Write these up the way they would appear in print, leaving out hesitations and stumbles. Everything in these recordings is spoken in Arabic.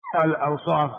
الأوصاف.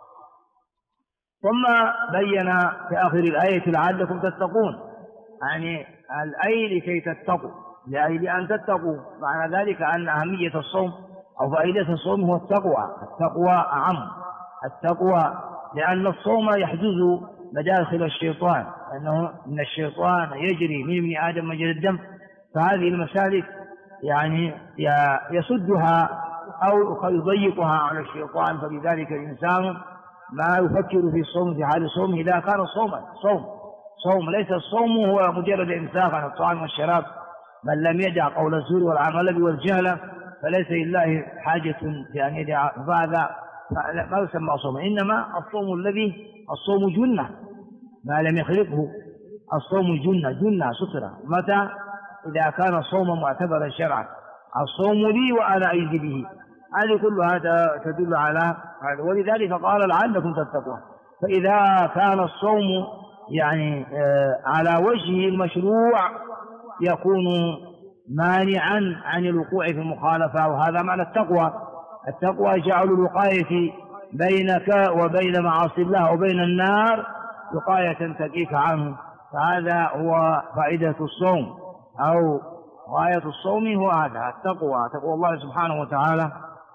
ثم بين في آخر الآية لعلكم تتقون، يعني الأي لكي تتقوا، لأن تتقوا معنى ذلك أن أهمية الصوم أو فائدة الصوم هو التقوى أعم. التقوى لأن الصوم يحجز مداخل الشيطان، لأنه من الشيطان يجري من ابن آدم مجرى الدم، فهذه المسالك يعني يسدها أو يضيقها على الشيطان. فلذلك الإنسان ما يفكر في الصوم في حال صومه إذا كان صوم ليس الصوم هو مجرد إمساك عن الطعام والشراب. من لم يدع قول الزور والعمل والجهل فليس لله حاجة في أن يدع، فهذا ما يسمى صوم. إنما الصوم جنة ما لم يخلقه. الصوم جنة سترة. متى؟ إذا كان الصوم معتبرا شرعا. الصوم لي وأنا أجزي به. هذه كلها تدل على هذا، ولذلك قال لعلكم تتقون. فإذا كان الصوم يعني على وجه المشروع يكون مانعا عن الوقوع في المخالفة، وهذا معنى التقوى. التقوى جعل الوقاية بينك وبين معاصي الله وبين النار وقاية تقيك عنه. فهذا هو فائدة الصوم أو غاية الصوم، هو هذا التقوى، تقوى الله سبحانه وتعالى.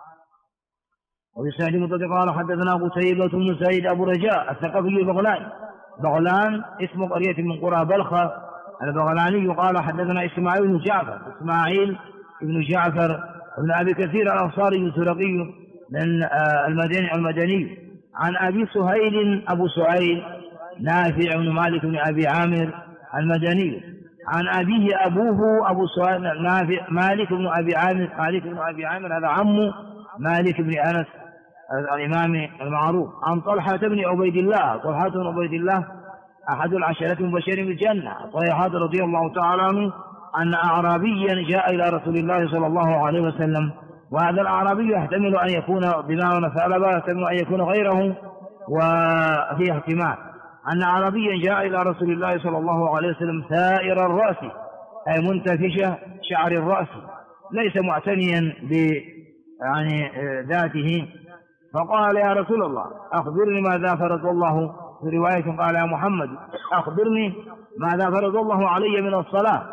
وبسند مطلق قال حدثنا قتيبة بن سعيد أبو رجاء الثقفي بغلان اسم قرية من قرى بلخة البغلاني قال حدثنا إسماعيل بن جعفر بن أبي كثير الأنصاري الزرقي من المدني عن أبي سهيل أبو سعيد نافع بن مالك بن أبي عامر المدني عن أبيه أبوه أبو سهيل نافع مالك بن أبي عامر هذا عمه مالك بن أنس الإمام المعروف عن طلحة بن عبيد الله أحد العشرة المبشرين بالجنة. طلحة رضي الله تعالى عنه أن أعرابيا جاء إلى رسول الله صلى الله عليه وسلم، وهذا الأعرابي يحتمل أن يكون بمعنى ثعلبة، يحتمل أن يكون غيره، وفيه احتمال أن أعرابيا جاء إلى رسول الله صلى الله عليه وسلم ثائر الرأس أي منتفشة شعر الرأس ليس معتنيا يعني ذاته، فقال يا رسول الله أخبرني ماذا فرض الله، في رواية قال يا محمد أخبرني ماذا فرض الله علي من الصلاة.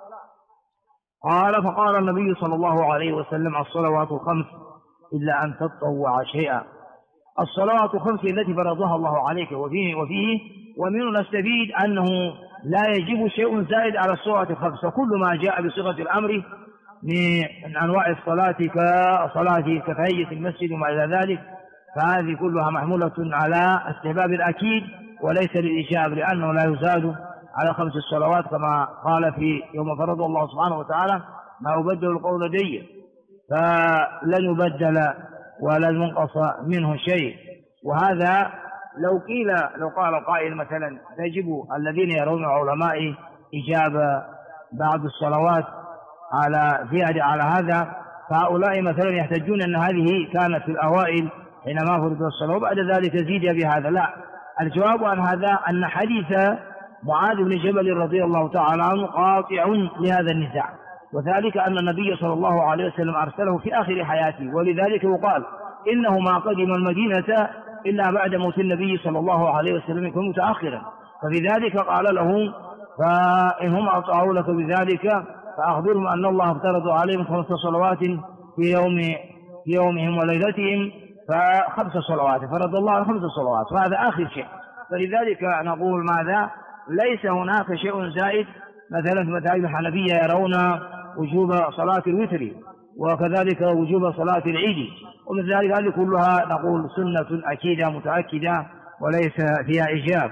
فقال النبي صلى الله عليه وسلم الصلوات الخمس إلا أن تطوع شيئا. الصلوات الخمس التي فرضها الله عليك وفيه ومنه نستفيد أنه لا يجب شيء زائد على الصلوات الخمس، وكل ما جاء بصيغة الأمر من أنواع الصلاة كتحية المسجد وما إلى ذلك، فهذه كلها محمولة على استحباب الأكيد وليس للإيجاب، لأنه لا يزاد على 5 الصلوات كما قال في يوم فرض الله سبحانه وتعالى ما يبدل القول لدي، فلن يبدل ولن ينقص منه شيء. وهذا لو قال قائل مثلا يجب الذين يرون علماء إجابة بعض الصلوات على زيادة على هذا، فهؤلاء مثلا يحتجون أن هذه كانت في الأوائل حينما فرض الصلاة وبعد ذلك زيد بهذا. لا، الجواب عن هذا أن حديث معاذ بن جبل رضي الله تعالى عنه قاطع لهذا النزاع، وذلك أن النبي صلى الله عليه وسلم أرسله في آخر حياته، ولذلك يقال إنه ما قدم المدينة إلا بعد موت النبي صلى الله عليه وسلم يكون متأخرا، فبذلك قال له فإنهم أطاعوا لك بذلك فأخبرهم أن الله افترض عليهم 5 صلوات في يومهم وليلتهم، ف5 صلوات فرض الله على 5 صلوات، وهذا آخر شيء. فلذلك نقول ماذا؟ ليس هناك شيء زائد. مثلا في مذاهب الحنفية يرون وجوب صلاة الوتر وكذلك وجوب صلاة العيد، ومن ذلك هذه كلها نقول سنة أكيدة متأكدة وليس فيها إجاب.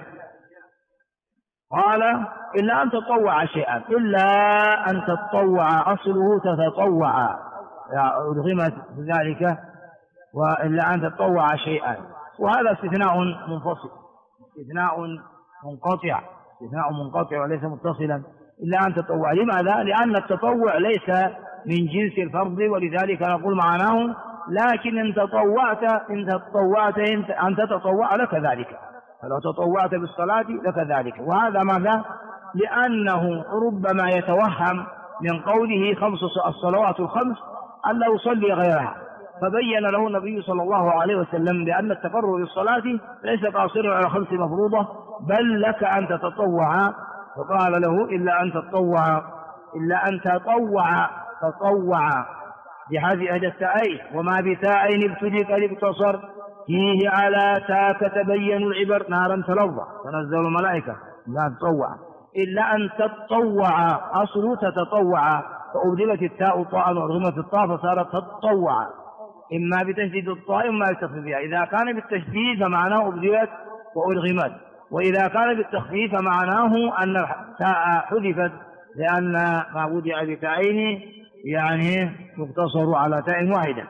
قال إلا أن تطوع شيئا، إلا أن تطوع أصله تتطوع أدغمت ذلك، وإلا أن تطوع شيئا، وهذا استثناء منفصل استثناء منقطع وليس متصلا. إلا أن تطوع، لماذا؟ لأن التطوع ليس من جنس الفرض، ولذلك نقول معناه لكن إن تطوعت أن تتطوع لك ذلك، فلو تطوعت بالصلاة لك ذلك. وهذا ماذا؟ لأنه ربما يتوهم من قوله 5 الصلوات الخمس أن لا يصلي غيرها، فبين له النبي صلى الله عليه وسلم بأن التقرب بالصلاة ليس قاصرا على 5 مفروضة، بل لك أن تتطوع. فقال له إلا أن تطوع بهذه التاءين، وما بتاءين ابتدك الاقتصر فيه على تاك تبين العبر نارا تلظى تنزل الملائكة لا تطوع، إلا أن تتطوع أصل تتطوع، فأبدلت التاء طاء وأرغمت الطاء فصارت تتطوع، إما بتشديد الطاء إما بتخفيفها. إذا كان بالتشديد فمعناه أبدلت وأرغمت، وإذا كان بالتخفيف فمعناه أن التاء حذفت، لأن ما وضع بتاءين يعني يقتصر على تاء واحدة.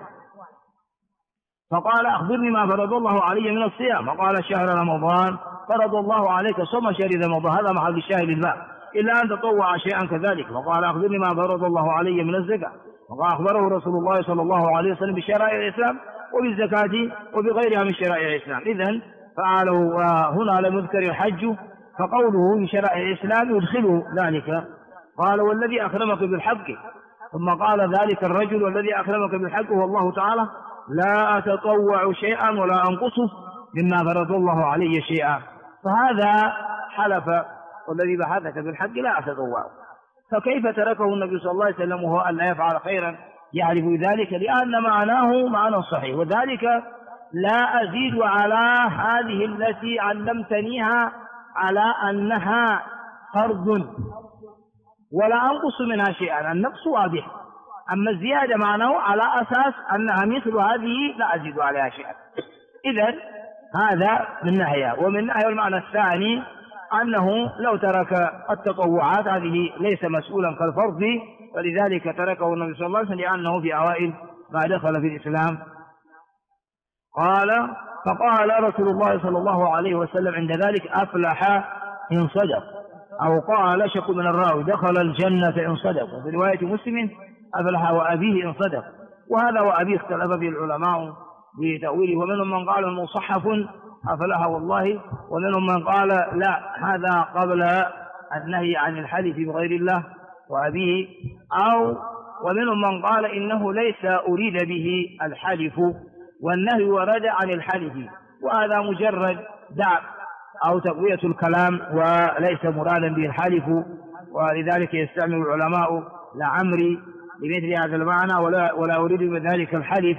فقال أخبرني ما فرض الله علي من الصيام، وقال شهر رمضان فرض الله عليك صوم شهر رمضان، هذا محل الشاهد الباب، إلا أن تطوع شيئا كذلك. وقال أخبرني ما فرض الله علي من الزكاة، وقال أخبره رسول الله صلى الله عليه وسلم بشرائع الإسلام وبالزكاة وبغيرها من شرائع الإسلام. إذن فعلوا هنا لم يذكر الحج، فقوله من شرائع الإسلام يدخله ذلك. قال والذي أكرمك بالحق، ثم قال ذلك الرجل والذي أكرمك بالحق هو الله تعالى، لا أتطوع شيئا ولا أنقصه مما فرض الله علي شيئا. فهذا حلف والذي بحثك بالحق لا أتطوع، فكيف تركه النبي صلى الله عليه وسلم وهو أن لا يفعل خيرا يعرف ذلك؟ لأن معناه معنى صحيح، وذلك لا أزيد على هذه التي علمتنيها على أنها فرض ولا أنقص منها شيئا، النقص واضح، أما الزيادة معناه على أساس أنها مثل هذه لا أزيد عليها شيئا. إذن هذا من ناحية. ومن ناحية المعنى الثاني أنه لو ترك التطوعات هذه ليس مسؤولا كالفرض، ولذلك تركه النبي صلى الله عليه وسلم لأنه في أوائل ما دخل في الإسلام. فقال رسول الله صلى الله عليه وسلم عند ذلك أفلح إن صدق، أو قال شك من الراوي دخل الجنة إن صدق، وفي رواية مسلم أفلح وأبيه إن صدق. وهذا وأبيه اختلف به العلماء بتأويله، ومنهم من قال المصحف أفلح والله، ومنهم من قال لا هذا قبل النهي عن الحلف بغير الله وأبيه، ومنهم من قال إنه ليس أريد به الحلف والنهي ورد عن الحلف، وهذا مجرد دع أو تقوية الكلام وليس مرادا به الحلف، ولذلك يستعمل العلماء لعمري بمثل هذا المعنى ولا أريد بذلك الحلف،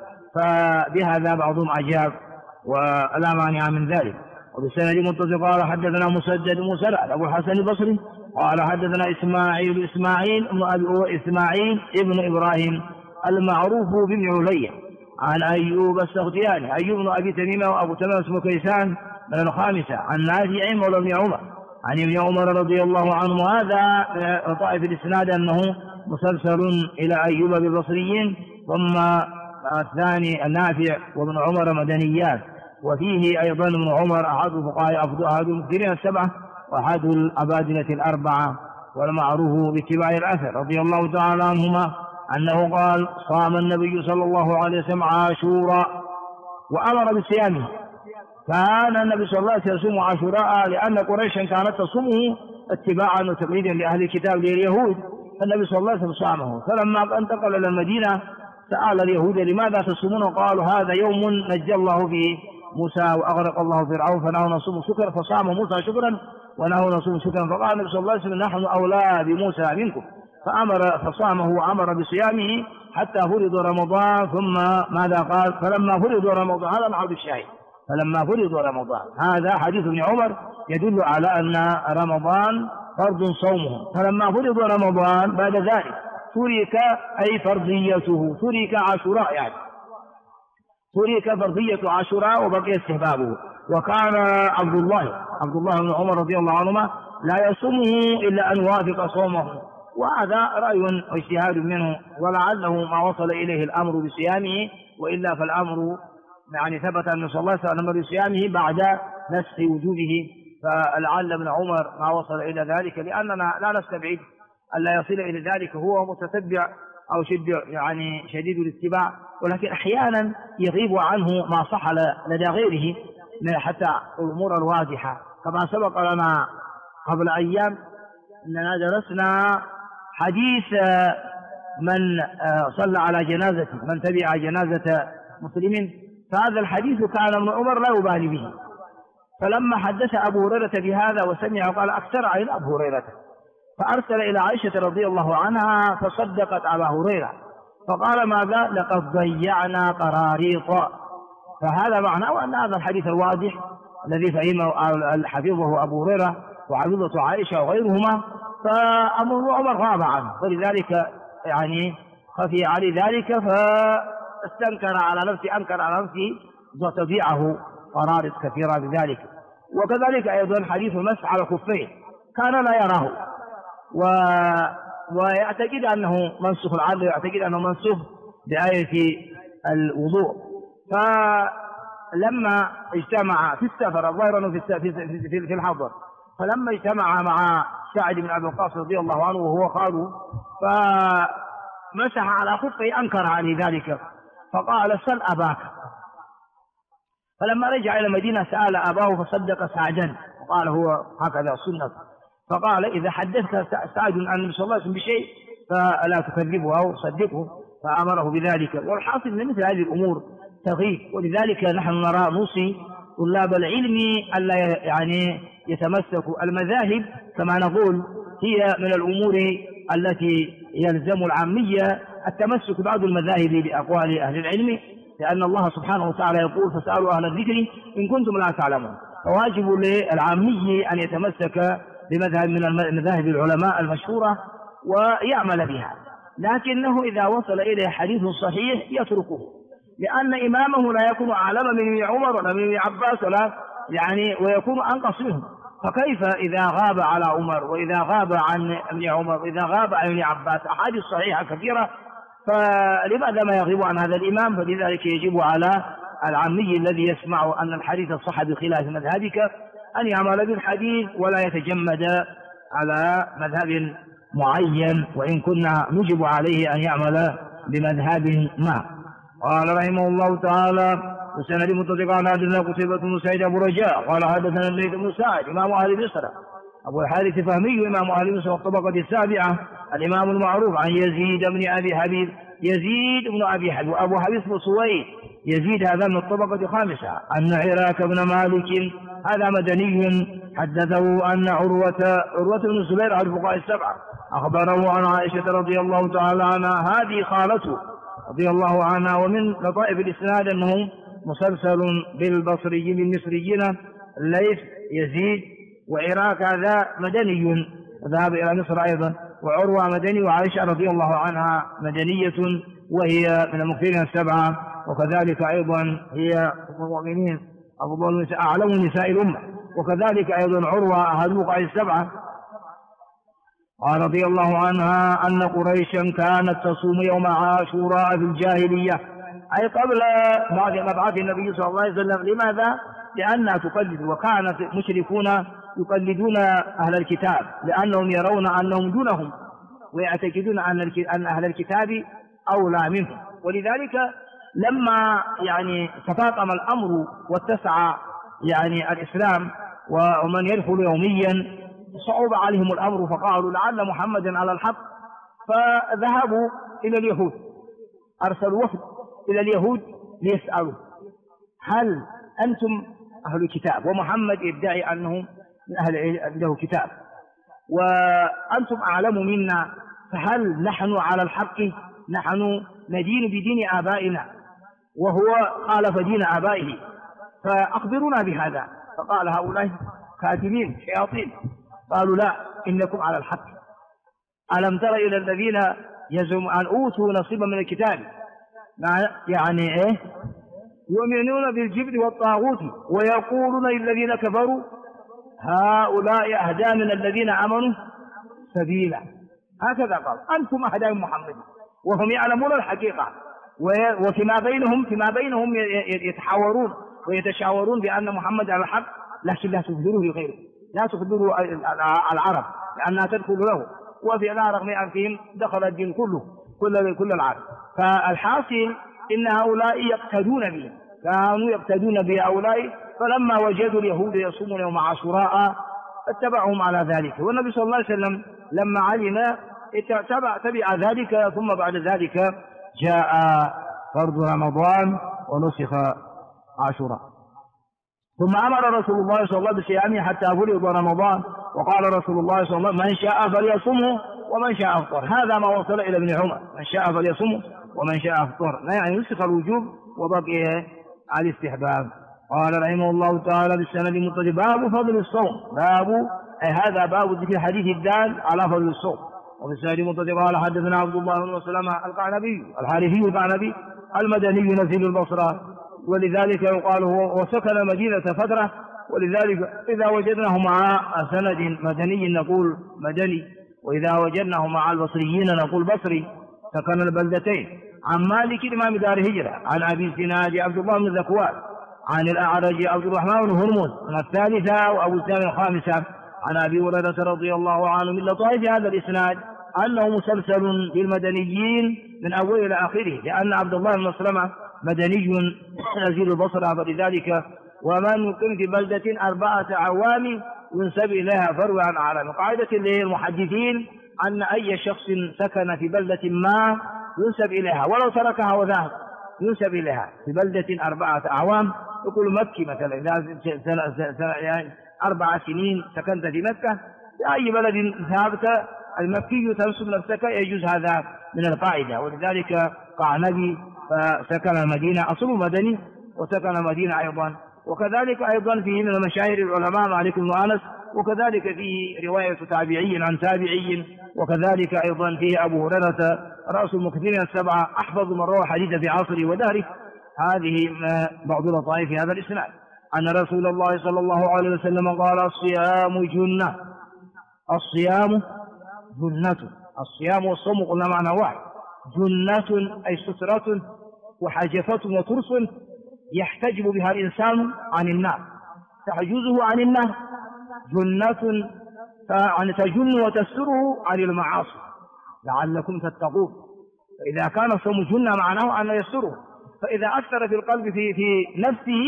فبهذا بعضهم أجاب ولا مانع من ذلك. وبالسند متصل قال حدثنا مسدد مسرع أبو الحسن البصري قال حدثنا إسماعيل ابن إبراهيم المعروف بن علية عن أيوب السختياني أيوب بن أبي تميمة وأبو تمام اسمه كيسان من الخامسة عن نافع مولى ابن عمر عن ابن عمر رضي الله عنه. هذا طائف الإسناد أنه مسلسل إلى أيوب بالبصريين، ثم الثاني النافع وابن عمر مدنيات، وفيه أيضا ابن عمر أحد فقهاء أحد المكثرين السبعة وأحد الأبادلة الأربعة والمعروف باتباع الأثر رضي الله تعالى عنهما أنه قال صام النبي صلى الله عليه وسلم عاشوراء وأمر بصيامه. كان النبي صلى الله عليه وسلم يصوم عاشوراء لأن قريشا كانت تصومه اتباعا وتقليدا لأهل الكتاب لليهود، فالنبي صلى الله عليه وسلم صامه. فلما انتقل إلى المدينة سأل اليهود لماذا تصومون؟ قالوا هذا يوم نجى الله به موسى وأغرق الله فرعون فنحن نصوم شكرا، فصام موسى شكرا ونحن نصوم شكرا. فقال النبي صلى الله عليه وسلم نحن أولى بموسى منكم، فصامه وأمر بصيامه حتى فرض رمضان. ثم ماذا قال؟ فلما فرض رمضان، هذا محل الشاهد، فلما فرض رمضان، هذا حديث ابن عمر يدل على أن رمضان فرض صومه. فلما فرض رمضان بعد ذلك ترك أي فرضيته، ترك عاشوراء، يعني ترك فرضية عاشوراء وبقي استحبابه. وكان عبد الله بن عمر رضي الله عنهما لا يصومه إلا أن يوافق صومه، وهذا رأي واجتهاد منه، ولعله ما وصل إليه الأمر بصيامه، وإلا فالأمر يعني ثبت أن صلى الله عليه وسلم بصيامه بعد نسخ وجوده، فلعل ابن عمر ما وصل إلى ذلك، لأننا لا نستبعد أن لا يصل إلى ذلك هو متتبع أو يعني شديد الاتباع، ولكن أحيانا يغيب عنه ما صح لدى غيره حتى الأمور الواضحة، كما سبق لنا قبل أيام أننا درسنا حديث من صلى على جنازة من تبع جنازة مسلم، فهذا الحديث كان ابن عمر لا يبالي به. فلما حدث أبو هريرة بهذا وسمع قال أكثر عن أبو هريرة، فأرسل إلى عائشة رضي الله عنها فصدقت أبا هريرة، فقال ماذا؟ لقد ضيعنا قراريط. فهذا معناه أن هذا الحديث الواضح الذي فهمه حفظه أبو هريرة وحفظته عائشة وغيرهما، فأبو عمر غاب عنه، فلذلك يعني خفي عليه ذلك، فاستنكر على نفسه، أنكر على نفسه وتضيعه قراريط كثيرة بذلك. وكذلك أيضا حديث المسح على الخفين كان لا يراه ويعتقد أنه منسوخ، العدل يعتقد أنه منسوخ بآية الوضوء. فلما اجتمع في السفر الظاهر في الحضر، فلما اجتمع مع سعد بن أبي وقاص رضي الله عنه وهو خاله فمسح على خفه، أنكر عليه ذلك فقال سل أباك. فلما رجع إلى المدينة سأل أباه فصدق سعدا وقال هو هكذا السنة. فقال إذا حدثك سعد عن النبي صلى الله عليه وسلم بشيء فلا تكذبه أو صدقه، فأمره بذلك. والحاصل من مثل هذه الأمور تغيب، ولذلك نحن نرى نوصي طلاب العلم ألا يعني يتمسكوا. المذاهب كما نقول هي من الأمور التي يلزم العامية التمسك بعض المذاهب بأقوال أهل العلم، لأن الله سبحانه وتعالى يقول فاسألوا أهل الذكر إن كنتم لا تعلمون. فواجب للعامي أن يتمسك بمذهب من المذاهب العلماء المشهورة ويعمل بها، لكنه إذا وصل إليه حديث صحيح يتركه، لأن إمامه لا يكون أعلم من ابن عمر ولا من ابن عباس ولا يعني ويكون أنقص منهم. فكيف إذا غاب على عمر وإذا غاب عن ابن عمر وإذا غاب عن ابن عباس أحاديث صحيحة كثيرة، فلماذا ما يغيب عن هذا الإمام؟ فلذلك يجب على العامي الذي يسمع أن الحديث صح بخلاف مذهبك أن يعمل بالحديث ولا يتجمد على مذهب معين، وإن كنا نجب عليه أن يعمل بمذهب ما. قال رحمه الله تعالى وسند متصل على عبد الله قتيبة بن سعيد أبو رجاء قال حدثنا الليث بن سعد إمام أهل مصر أبو الحارث فهمي إمام أهل مصر والطبقة السابعة الإمام المعروف عن يزيد بن أبي حبيب. يزيد بن أبي حبيب وأبو حبيب بن سويد، يزيد هذا من الطبقة الخامسة. أن عراك بن مالك هذا مدني حدثه أن عروة بن الزبير على الفقهاء السبعة أخبره عن عائشة رضي الله تعالى عنها هذه خالته رضي الله عنها. ومن لطائف الإسناد أنه مسلسل بالبصريين بالمصريين الليث يزيد، وعراك هذا مدني ذهب إلى مصر أيضا، وعروة مدني، وعائشة رضي الله عنها مدنية وهي من المكثرين السبعة، وكذلك أيضا هي أم المؤمنين أعلم نساء الأمة، وكذلك أيضا عروة أهل الفقهاء السبعة. قال رضي الله عنها أن قريشا كانت تصوم يوم عاشوراء في الجاهلية، أي قبل بعد مبعث النبي صلى الله عليه وسلم. لماذا؟ لأنها تقلد، وكانت مشركون يقلدون أهل الكتاب لأنهم يرون أنهم دونهم ويعتقدون أن أهل الكتاب أولى منهم. ولذلك لما يعني تفاقم الأمر واتسع يعني الإسلام ومن يدخل يوميا صعب عليهم الأمر، فقالوا لعل محمدا على الحق، فذهبوا إلى اليهود، أرسلوا وفد إلى اليهود ليسألوا هل أنتم أهل الكتاب؟ ومحمد يدعي أنهم من أهل عنده كتاب وأنتم أعلم منا، فهل نحن على الحق؟ نحن ندين بدين آبائنا وهو خالف دين آبائه، فأخبرونا بهذا. فقال هؤلاء كاذبين شياطين. قالوا لا، إنكم على الحق. ألم تر إلى الذين يزعم أن أوتوا نصيبا من الكتاب، يعني إيه؟ يؤمنون بالجبت والطاغوت ويقولون للذين كفروا هؤلاء أهدى من الذين آمنوا سبيلا. هكذا قال أنتم أهدى من محمد، وهم يعلمون الحقيقة، وفيما بينهم يتحاورون ويتشاورون بأن محمد على الحق، لكن لا تخبروه لغيره، لا تخبروه العرب لأنها تدخل له، وفي رغم أنفهم دخل الدين كل العرب. فالحاصل إن هؤلاء يقتدون به، كانوا يقتدون بهؤلاء، فلما وجدوا اليهود يصومون يوم عاشوراء اتبعهم على ذلك. والنبي صلى الله عليه وسلم لما علم تبع ذلك. ثم بعد ذلك جاء فرض رمضان ونسخ عاشوراء. ثم أمر رسول الله صلى الله عليه وسلم بصيامه حتى فرض رمضان، وقال رسول الله صلى الله عليه وسلم: من شاء فليصمه ومن شاء أفطر. هذا ما وصل إلى ابن عمر: من شاء فليصمه ومن شاء أفطر، يعني نسخ الوجوب وبقي على الاستحباب. قال رحمه الله تعالى بالسند المتصل: باب فضل الصوم. هذا باب ذكر حديث الدال على فضل الصوم. وفي السند المتصل قال: حدثنا عبد الله بن مسلمة القعنبي الحارثي القعنبي المدني نزيل البصرة، ولذلك يقال وسكن مدينة فترة، ولذلك إذا وجدناه مع سند مدني نقول مدني، وإذا وجدناه مع البصريين نقول بصري، سكن البلدتين. عن مالك إمام دار هجرة عن أبي الزناد عبد الله بن ذكوان عن الأعرج عبد الرحمن بن هرمز من الثالثة وأبو سامي الخامسة عن أبي هريرة رضي الله عنه من لطائف هذا الإسناد أنه مسلسل بالمدنيين من أول إلى آخره، لأن عبد الله بن مسلمة مدني نزيل البصرة، فلذلك ومن يقيم في بلدة 4 أعوام ينسب إليها فروي عن أعلام. قاعدة للمحدثين أن أي شخص سكن في بلدة ما ينسب إليها ولو تركها وذهب، ينسب إليها في بلدة 4 أعوام. يقول مكي مثلا، إذا يعني 4 سنين سكنت في مكة، في أي بلد ذهبت المكي تنسب نفسك، يجوز هذا من القاعدة. ولذلك قعنبي فسكن المدينة، أصله مدني وسكن المدينة أيضا. وكذلك أيضا فيه من مشاهير العلماء مالك بن أنس، وكذلك فيه رواية تابعي عن تابعي، وكذلك أيضا فيه أبو هريرة رأس المكثرين 7 أحفظ من روى حديث في عصره ودهره. هذه بعض لطائف في هذا الإسناد أن رسول الله صلى الله عليه وسلم قال: الصيام جنة. الصيام جنة. الصيام والصوم قلنا معنى واحد. جنة أي سترة وحجفة وترس يحتجب بها الإنسان عن النار، تحجزه عن النار. جنة يعني تجن وتستره عن المعاصي لعلكم تتقون. فإذا كان الصوم جنة معناه أن يستره، فإذا أثر في القلب في نفسه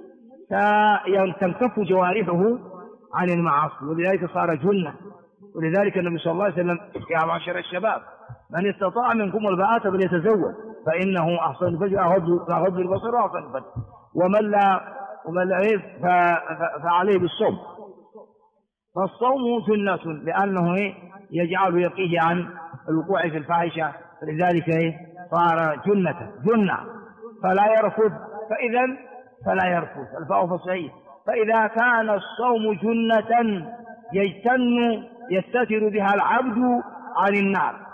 تنكف جوارحه عن المعاصي، ولذلك صار جنة. ولذلك النبي صلى الله عليه وسلم: يا معشر الشباب من استطاع منكم الباءة فليتزوج فإنه أحسن الفجر أغض البصر وأحسن الفجر، ومن لا فعليه بالصوم. فالصوم جنة لأنه يجعل يقيه عن الوقوع في الفاحشة، فلذلك صار جنة فلا يرفض. فلا يرفض الفاء فصحيح. فإذا كان الصوم جنة يستتر بها العبد عن النار،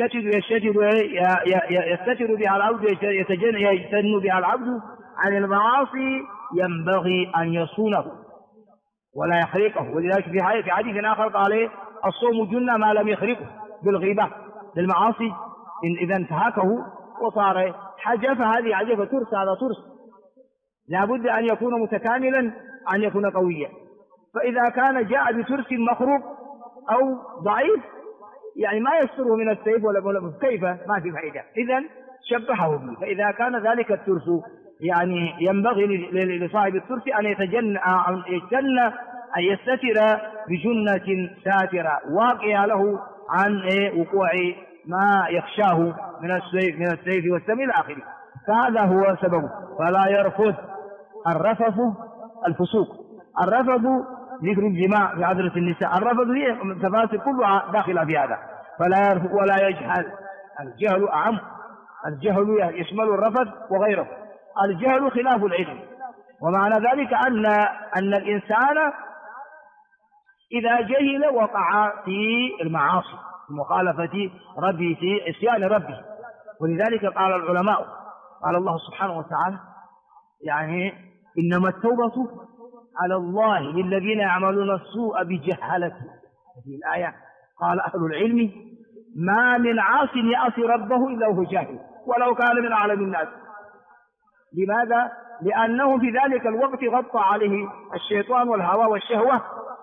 يستتر بها العبد، يجتن بها العبد عن المعاصي، ينبغي أن يصونه ولا يخرقه. ولذلك في حديث آخر قال: الصوم جنة ما لم يخرقه بالغيبة للمعاصي، إذا انتهكه وصار حجف. هذه حجفة ترس، هذا ترس لابد أن يكون متكاملا، أن يكون قويا. فإذا كان جاء بترس مخروق أو ضعيف يعني ما يستره من السيف ولا كيف، ما في فائدة، إذن شبهه به. فإذا كان ذلك الترس يعني ينبغي لصاحب الترس أن يجتن أن يستتر بجنة ساترة واقعة له عن وقوع ما يخشاه من السيف والسم إلى آخره. فهذا هو سببه. فلا يرفض. الرفث الفسوق. الرفث ذكر الجماع في حضرة النساء. الرفث هي تفاصيل كلها داخلة في هذا. فلا يرفض ولا يجهل. الجهل أعم. الجهل يشمل الرفث وغيره. الجهل خلاف العلم، ومعنى ذلك أن الإنسان إذا جهل وقع في المعاصي، في مخالفة ربه، في عصيان ربه. ولذلك قال العلماء، قال الله سبحانه وتعالى يعني: إنما التوبة على الله للذين يعملون السوء بجهالة. في الآية قال أهل العلم: ما من عاص يعصي ربه إلا وهو جاهل ولو كان من أعلم الناس. لماذا؟ لأنه في ذلك الوقت غطى عليه الشيطان والهوى والشهوة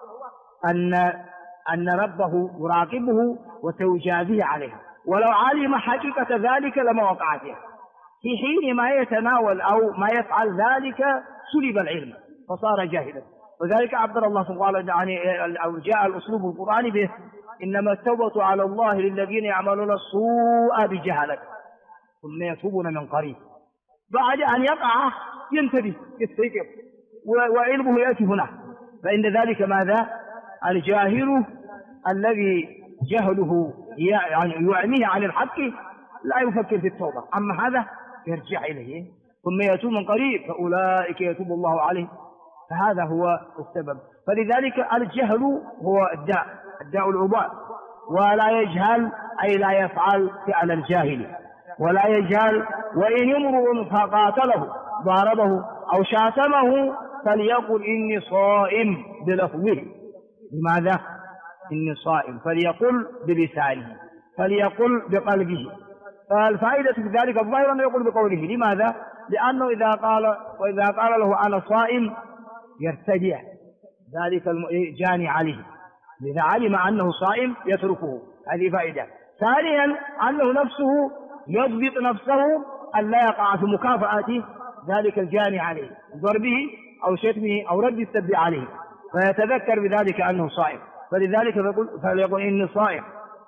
أن ربه يراقبه وسيجازيه عليها، ولو علم حقيقة ذلك لما وقع فيها. في حين ما يتناول أو ما يفعل ذلك سلب العلم فصار جاهلا. وذلك عبر الله سبحانه يعني أو جاء الأسلوب القرآني به: إنما التوبة على الله للذين يعملون السوء بجهالة ثم يتوبون من قريب. بعد أن يقع ينتبه يستيقظ وعلمه يأتي هنا، فإن ذلك ماذا؟ الجاهل الذي جهله يعني يعميه عن الحق لا يفكر في التوبة، أما هذا يرجع إليه ثم يتوب من قريب فأولئك يتوب الله عليه. فهذا هو السبب. فلذلك الجهل هو الداء العضال، ولا يجهل أي لا يفعل فعل الجاهل، ولا يجهل. وإن امرؤ فقاتله ضاربه أو شاتمه فليقل إني صائم بلفظه. لماذا؟ إني صائم، فليقل بلسانه، فليقل بقلبه. فالفائدة في ذلك الظاهر أنه يقول بقوله. لماذا؟ لأنه إذا قال له أنا صائم يرتدع ذلك الجاني عليه، إذا علم أنه صائم يتركه. هذه فائدة. ثانيا أنه نفسه يضبط نفسه أن لا يقع في مكافأة ذلك الجاني عليه، ضربه أو شتمه أو رد السب عليه، فيتذكر بذلك أنه صائم، فلذلك فليقول إني صائم.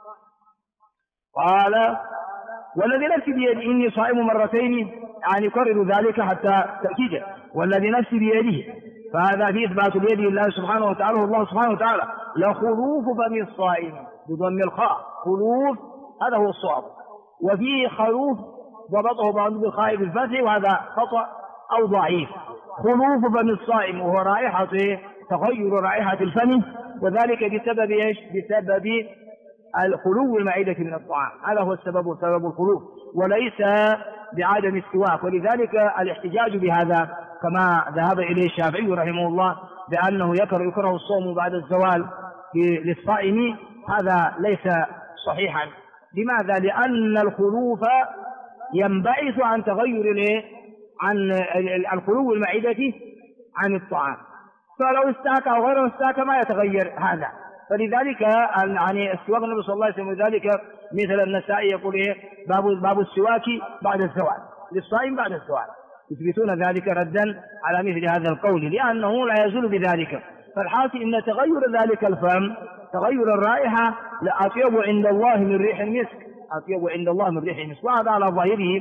قال: والذي نفسي بيده إني صائم مرتين، يعني يكرر ذلك حتى تأكيده. والذي نفسي بيده، فهذا في إثبات اليد لله سبحانه وتعالى. والله سبحانه وتعالى: لخلوف فم الصائم بضم الخاء، خلوف هذا هو الصواب. وفيه خلوف ضبطه بعض بالخاء بالفتح، وهذا خطأ أو ضعيف. خلوف فم الصائم وهو رائحة تغير رائحة الفم، وذلك بسبب ايش؟ بسبب الخلو المعدة من الطعام. هذا هو سبب الخلو، وليس بعدم السواك. ولذلك الاحتجاج بهذا كما ذهب إليه الشافعي رحمه الله بأنه يكره الصوم بعد الزوال للصائم، هذا ليس صحيحا. لماذا؟ لأن الخلوف ينبعث عن تغير عن الخلو المعدة عن الطعام، فلو استاك أو غير استاك ما يتغير هذا. فلذلك يعني السواك النبي صلى الله عليه وسلم، ذلك مثل النسائي يقول باب السواك بعد الزوال للصائم بعد الزوال، يثبتون ذلك ردا على مثل هذا القول، لأنه لا يزول بذلك. فالحاصل إن تغير ذلك الفم، تغير الرائحة، لأطيب عند الله من ريح المسك، أطيب عند الله من ريح المسك، وهذا على ظاهره.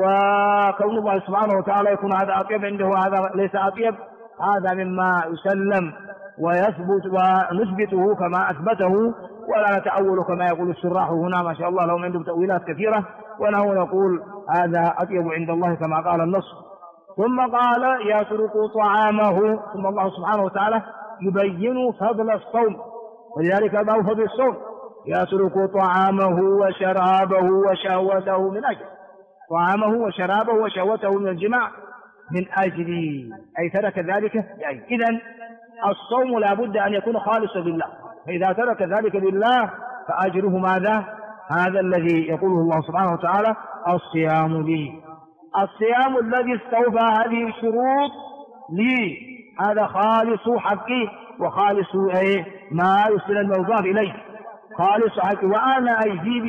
وكون الله سبحانه وتعالى يكون هذا أطيب عنده وهذا ليس أطيب، هذا مما يسلم ويثبت ونثبته كما أثبته، ولا نتأول كما يقول الشراح هنا ما شاء الله لهم عندهم تأويلات كثيرة، ونحن نقول هذا أطيب عند الله كما قال النص. ثم قال: يترك طعامه. ثم الله سبحانه وتعالى يبين فضل الصوم، ولذلك باب فضل الصوم: يترك طعامه وشرابه وشهوته من أجل، طعامه وشرابه وشهوته من الجماع من أجلي، أي ترك ذلك يعني. إذن الصوم لا بد أن يكون خالصا لله، فإذا ترك ذلك لله فأجره ماذا؟ هذا الذي يقوله الله سبحانه وتعالى: الصيام لي. الصيام الذي استوفى هذه الشروط لي، هذا خالص حقي وخالص ما يسلم الموضوع إليه، خالص حقي، وأنا أجزي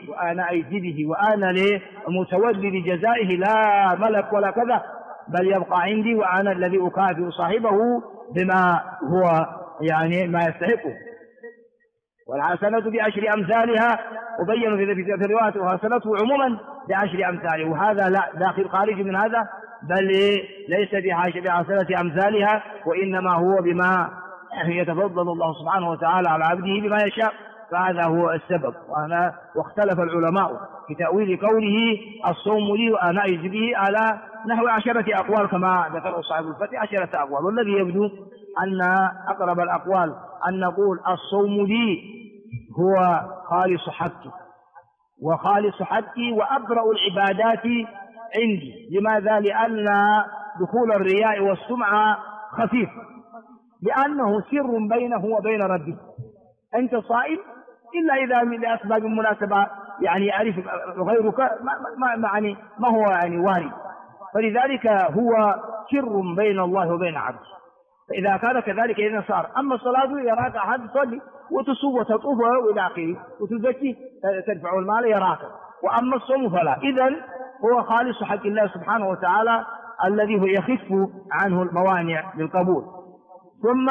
به وأنا متولي لجزائه، لا ملك ولا كذا، بل يبقى عندي وأنا الذي أكافئ صاحبه بما هو يعني ما يستحقه. والحسنة بعشر أمثالها، وبين في الروايات وحسنته عموما بعشر أمثالها، وهذا لا داخل خارج من هذا، بل ليس بحسنة أمثالها، وإنما هو بما يتفضل الله سبحانه وتعالى على عبده بما يشاء. فهذا هو السبب. واختلف العلماء في تأويل قوله الصوم لي وأنا أجزي به على نحو 10 أقوال كما ذكر صاحب الفتح، 10 أقوال. والذي يبدو أن أقرب الأقوال أن نقول الصوم لي هو خالص حقي، وخالص حقي وأبرأ العبادات عندي. لماذا؟ لأن دخول الرياء والسمعة خفيف، لأنه سر بينه وبين ربه. أنت صائم إلا إذا من أسباب مناسبة يعني يعرف غيرك ما هو يعني وارد، فلذلك هو سر بين الله وبين عبده. فإذا كان كذلك إذا صار. أما الصلاة يراك أحد تصلي وتصوم وتطوف وإلى آخره وتزكي تدفع المال يراك، وأما الصوم فلا. إذن هو خالص حق الله سبحانه وتعالى الذي هو يخف عنه الموانع للقبول. ثم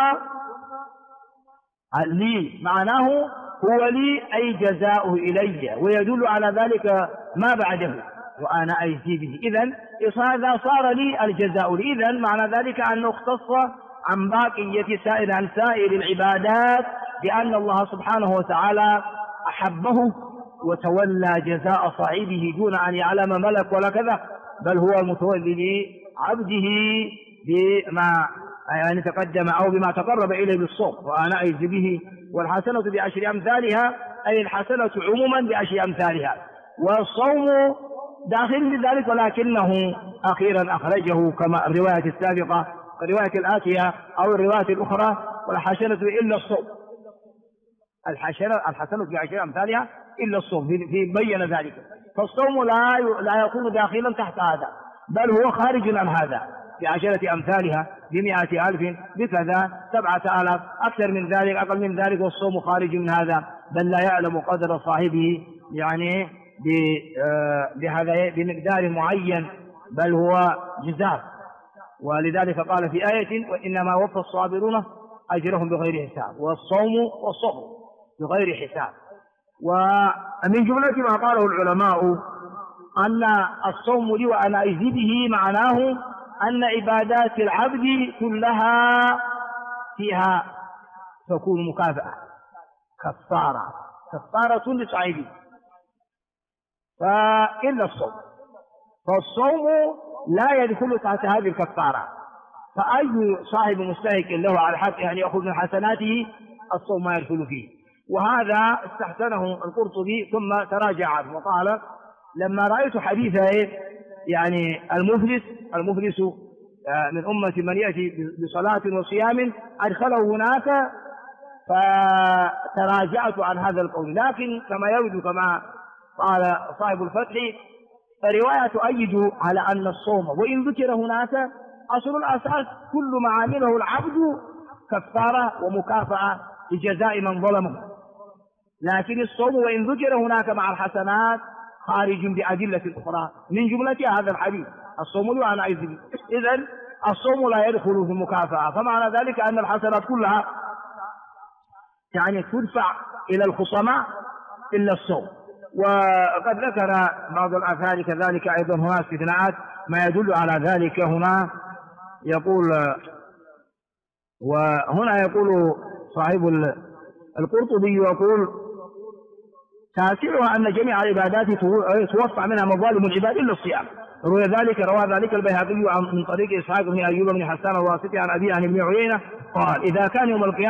لي معناه هو لي أي جزاؤه إلي، ويدل على ذلك ما بعده وأنا أجزي به. إذن هذا صار لي الجزاء لي. إذن معنى ذلك أنه اختص عن باقية سائر العبادات بأن الله سبحانه وتعالى أحبه وتولى جزاء صاحبه دون أن يعلم ملك ولا كذا، بل هو المتولي لعبده بما يعني تقدم أو بما تقرب إليه بالصوم، وأنا أجزي به. والحسنة بعشر أمثالها، أي الحسنة عموما بعشر أمثالها، والصوم داخل في ذلك، ولكنه أخيرا أخرجه كما الرواية السابقة، الرواية الآتية أو الرواية الأخرى، والحسنة إلا الصوم، الحسنة بعشر أمثالها إلا الصوم، في بين ذلك. فالصوم لا يكون داخلا تحت هذا، بل هو خارج عن هذا، بعشرة أمثالها، ب100,000، بكذا 7,000، أكثر من ذلك، أقل من ذلك، والصوم خارج من هذا، بل لا يعلم قدر صاحبه يعني بهذا بمقدار معين، بل هو جزاء. ولذلك قال في آية: وإنما وفى الصابرون أجرهم بغير حساب. والصوم والصبر بغير حساب. ومن جملة ما قاله العلماء أن الصوم لي وأنا أجزي به، معناه أن عبادات العبد كلها فيها تكون مكافأة، كفارة لصاحبه، فإلا الصوم، فالصوم لا يدخل تحت هذه الكفارة. فأي صاحب مستحق له على حق أن يأخذ من حسناته، الصوم ما يدخل فيه. وهذا استحسنه القرطبي ثم تراجع عنه وقال: لما رأيت حديث يعني المفلس من أمة من يأتي بصلاة وصيام أدخله هناك، فتراجعت عن هذا القول. لكن كما يبدو كما قال صاحب الفتح، فرواية تؤيد على أن الصوم وإن ذكر هناك، أصل الأساس كل ما عمله العبد كفارة ومكافأة لجزاء من ظلمه، لكن الصوم وإن ذكر هناك مع الحسنات خارج بأدلة أخرى، من جملتها هذا الحديث: الصوم لي وأنا أجزي به. إذن الصوم لا يدخل في المكافأة، فمعنى ذلك أن الحسنات كلها يعني تدفع إلى الخصماء إلا الصوم. وقد ذكر بعض الآثار كذلك أيضا هنا استثناءات ما يدل على ذلك. هنا يقول، وهنا يقول صاحب القرطبي يقول: تاسعها أن جميع العبادات توفى منها مظالم العباد إلا الصيام. روى ذلك البيهقي من طريق إسحاق بن أيوب بن حسان الواسطي عن أبي عن ابن عيينة قال: إذا كان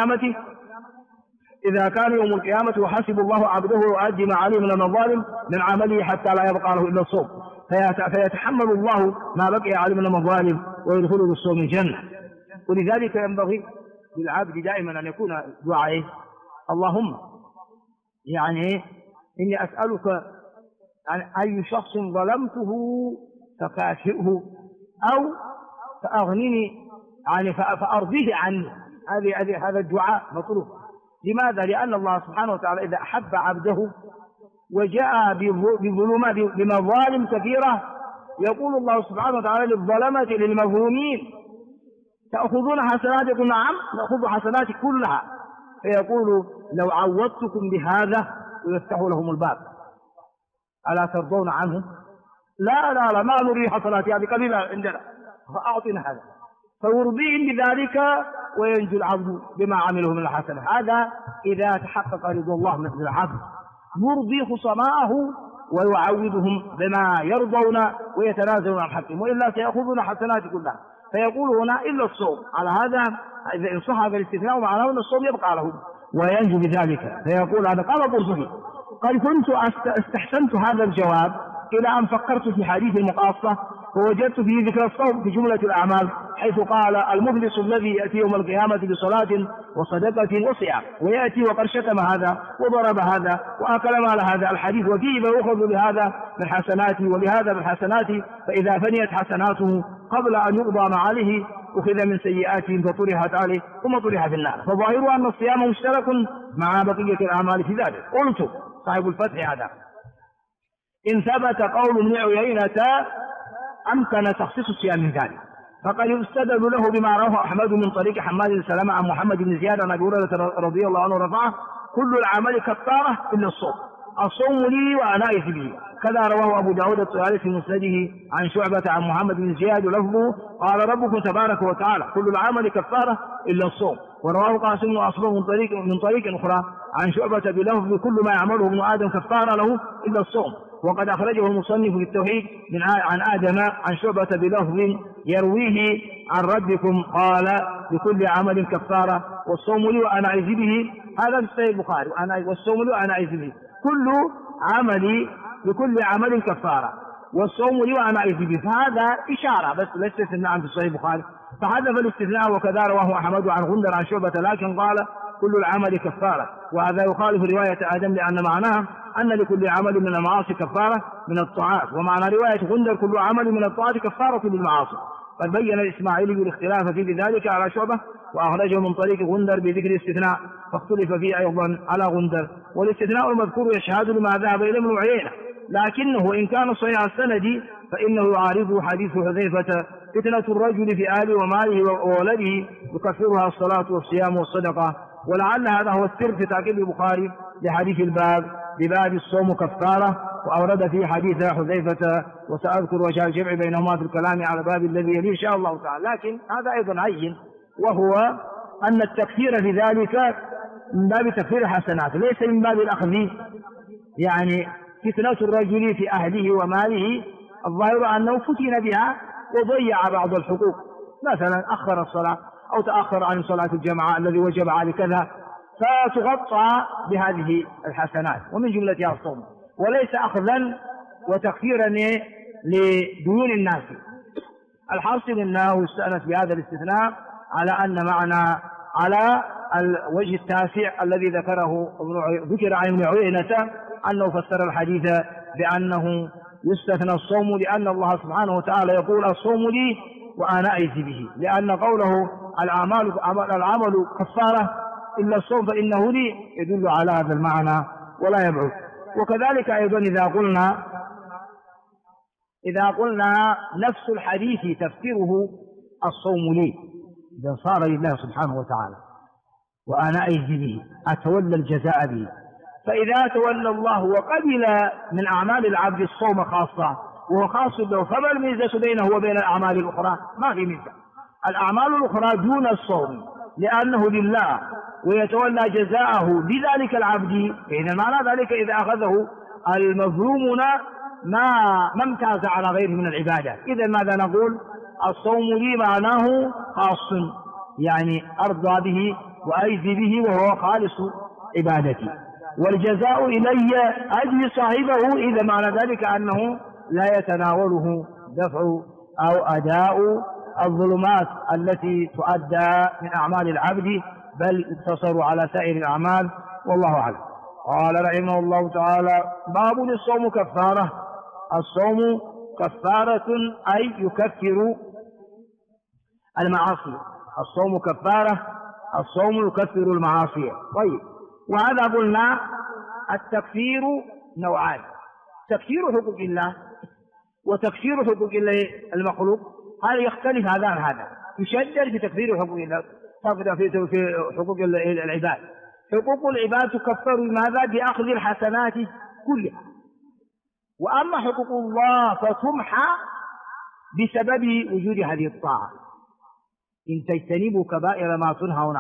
يوم القيامة وحسب الله عبده ويؤدي ما عليه من المظالم من عمله حتى لا يبقى له إلا الصوم، فيتحمل الله ما بقي عليه من المظالم ويدخله بالصوم الجنة. ولذلك ينبغي للعبد دائما أن يكون دعائه: اللهم يعني إني أسألك عن أي شخص ظلمته فكافئه، أو فأغنني يعني فأرضيه عني. هذا الدعاء مطلوب. لماذا؟ لأن الله سبحانه وتعالى إذا أحب عبده وجاء بمظالم كثيرة، يقول الله سبحانه وتعالى للظلمة للمظلومين: تأخذون حسناتكم؟ نعم، نأخذ حسناتك كلها. فيقول: لو عوضتكم بهذا ويفتح لهم الباب، ألا ترضون عنه؟ لا ما نريد حسناتي، هذه قليلة عندنا، فأعطنا هذا، فيرضيهم بذلك وينجو العبد بما عمله من الحسنة. هذا إذا تحقق رضا الله من العبد، يرضي خصماءه ويعوضهم بما يرضون ويتنازلون عن حقهم، وإلا سيأخذون حسنات كلها. فيقول هنا: إلا الصوم. على هذا إذا إن صح هذا الاستثناء معناه أن الصوم يبقى له وينجو بذلك. فيقول هذا قال قرطبي: قد كنت استحسنت هذا الجواب إلى أن فكرت في حديث المقاصة، ووجدت فيه ذكر الصوم في جملة الأعمال، حيث قال: المفلس الذي يأتي يوم القيامة بصلاة وصدقة وصيام، ويأتي وقد شتم هذا وضرب هذا وأكل مال هذا. الحديث: وفيه يؤخذ بهذا من حسناته ولهذا من حسناته، فإذا فنيت حسناته قبل أن يقضى ما عليه أخذ من سيئاتهم فطرحت عليه ثم طرح في النار. فظاهر أن الصيام مشترك مع بقية الأعمال في ذلك. قلت صاحب الفتح: هذا إن ثبت قول ابن عيينة أمكن تخصيص الصيام من ذلك. فقد يستدل له بما رواه أحمد من طريق حماد بن سلمة عن محمد بن زياد عن أبي هريرة رضي الله عنه رفعه: كل العمل كفارة إلا الصوم، الصوم لي وأنا أجزي به. كذا رواه أبو داود الطيالسي في مسنده عن شعبة عن محمد بن زياد لفظه: قال ربكم تبارك وتعالى: كل العمل كفارة إلا الصوم. ورواه قاسم وأصبه من طريق أخرى عن شعبة بلفظ: كل ما يعمله ابن آدم كفارة له إلا الصوم. وقد أخرجه المصنف في التوحيد عن آدم عن شعبة بلفظ يرويه عن ربكم قال: لكل عمل كفارة والصوم لي وأنا أجزي به. هذا في صحيح البخاري، والصوم لي وأنا أجزي به. كل عملي لكل عمل كفارة والصوم لي وأنا أجزي به. فهذا إشارة بس ليس استثناء في صحيح البخاري، فحذف الاستثناء. وكذا رواه أحمد عن غندر عن شعبة لكن قال: كل العمل كفارة. وهذا يخالف رواية آدم لأن معناها أن لكل عمل من المعاصي كفارة من الطاعات، ومعنى رواية غندر: كل عمل من الطاعات كفارة للمعاصي. قد بين الإسماعيلي الاختلاف في ذلك على شعبة وأخرجه من طريق غندر بذكر الاستثناء، فاختلف فيه أيضا على غندر. والاستثناء المذكور يشهد لما ذهب إليه ابن عيينة، لكنه إن كان صحيح السند فإنه يعارضه حديث حذيفة: فتنة الرجل في أهله وماله وولده يكفرها الصلاة والصيام والصدقة. ولعل هذا هو السر في تعقيب البخاري لحديث الباب بباب الصوم كفارة، وأورد فيه حديث حذيفة، وسأذكر وجه الجمع بينهما في الكلام على باب الذي يليه إن شاء الله تعالى. لكن هذا أيضا عين، وهو أن التكفير في ذلك من باب تكفير الحسنات ليس من باب الأخذ. يعني فتنة الرجل في أهله وماله الظاهر أنه فتن بها وضيع بعض الحقوق، مثلا أخر الصلاة أو تأخر عن صلاة الجماعة الذي وجب عليه كذا، فتغطى بهذه الحسنات ومن جملتها الصوم، وليس أخذا وتكفيرا لديون الناس. الحاصل أنه استأنس بهذا الاستثناء على أن معنى على الوجه التاسع الذي ذكر عن ابن عيينة أنه فسر الحديث بأنه يستثنى الصوم لأن الله سبحانه وتعالى يقول: الصوم لي وأنا أجزي به، لأن قوله العمل كفارة إلا الصوم فإنه لي يدل على هذا المعنى ولا يبعد. وكذلك أيضا إذا قلنا نفس الحديث تفسيره الصوم لي، إذا صار لله سبحانه وتعالى وأنا أجزي به أتولى الجزاء به، فإذا تولى الله وقبل من أعمال العبد الصوم خاصة وهو خاص له، فما الميزة بينه وبين الأعمال الأخرى؟ ما في ميزة. الأعمال الأخرى دون الصوم لأنه لله ويتولى جزاءه بذلك العبد، فإذا معنى ذلك إذا أخذه المظلومون ما امتاز على غيره من العبادة. إذا ماذا نقول؟ الصوم لي معناه خاص، يعني أرضى به وأجزي به وهو خالص عبادتي، والجزاء إلي أجزي صاحبه. إذا معنى ذلك أنه لا يتناوله دفع أو أداء الظلمات التي تؤدى من أعمال العبد، بل يقتصر على سائر الأعمال، والله أعلم. قال رحمه الله تعالى: باب الصوم كفارة. الصوم كفارة أي يكفر المعاصي. الصوم كفارة، الصوم يكفر المعاصي. طيب، وهذا قلنا التكفير نوعان: تكفير حقوق الله وتكفير حقوق الله المخلوق. هذا يختلف هذا عن هذا، يشدد في تكفير حقوق الله في حقوق العباد. حقوق العباد تكفر بماذا؟ بأخذ الحسنات كلها، وأما حقوق الله فتمحى بسبب وجود هذه الطاعة. إن تجتنبوا كبائر ما تنهون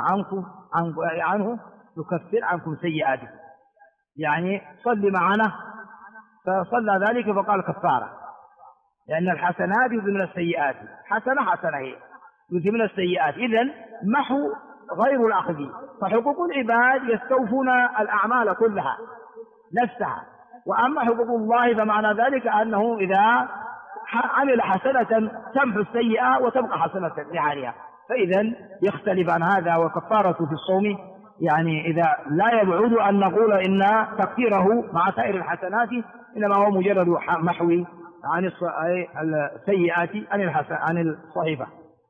عنه نكفر عنكم سيئاتكم. يعني صل معنا، فصلى ذلك فقال كفارة، لأن الحسنات يذهبن من السيئات، حسنة هي يذهبن من السيئات. إذن محو غير الأخذ. فحقوق العباد يستوفون الأعمال كلها نفسها، وأما حقوق الله فمعنى ذلك أنه إذا عمل حسنة تمحو السيئة وتبقى حسنة لعاليها. فإذا يختلف عن هذا. وكفارة في الصوم يعني إذا لا يبعد أن نقول إن تكفيره مع سائر الحسنات إنما هو مجرد محو عن السيئات عن الصحيفة.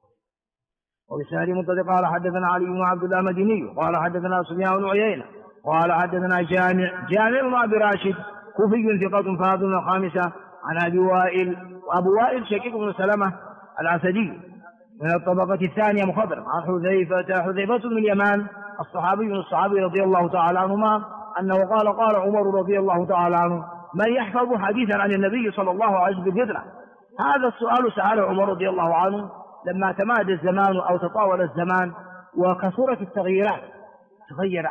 وبسناد متصل قال حدثنا علي بن عبد الله المديني قال حدثنا سفيان بن عيينة قال حدثنا جامع بن أبي راشد كوفي ثقة فاضل الخامسة عن أبي وائل، وأبو وائل شقيق بن سلمة الأسدي من الطبقة الثانية مخضرم. عن حذيفة بن اليمان الصحابي رضي الله تعالى عنهما أنه قال عمر رضي الله تعالى عنه: من يحفظ حديثا عن النبي صلى الله عليه وسلم بالفتنة؟ هذا السؤال سأله عمر رضي الله عنه لما تمادى الزمان أو تطاول الزمان وكثرت التغييرات، تغير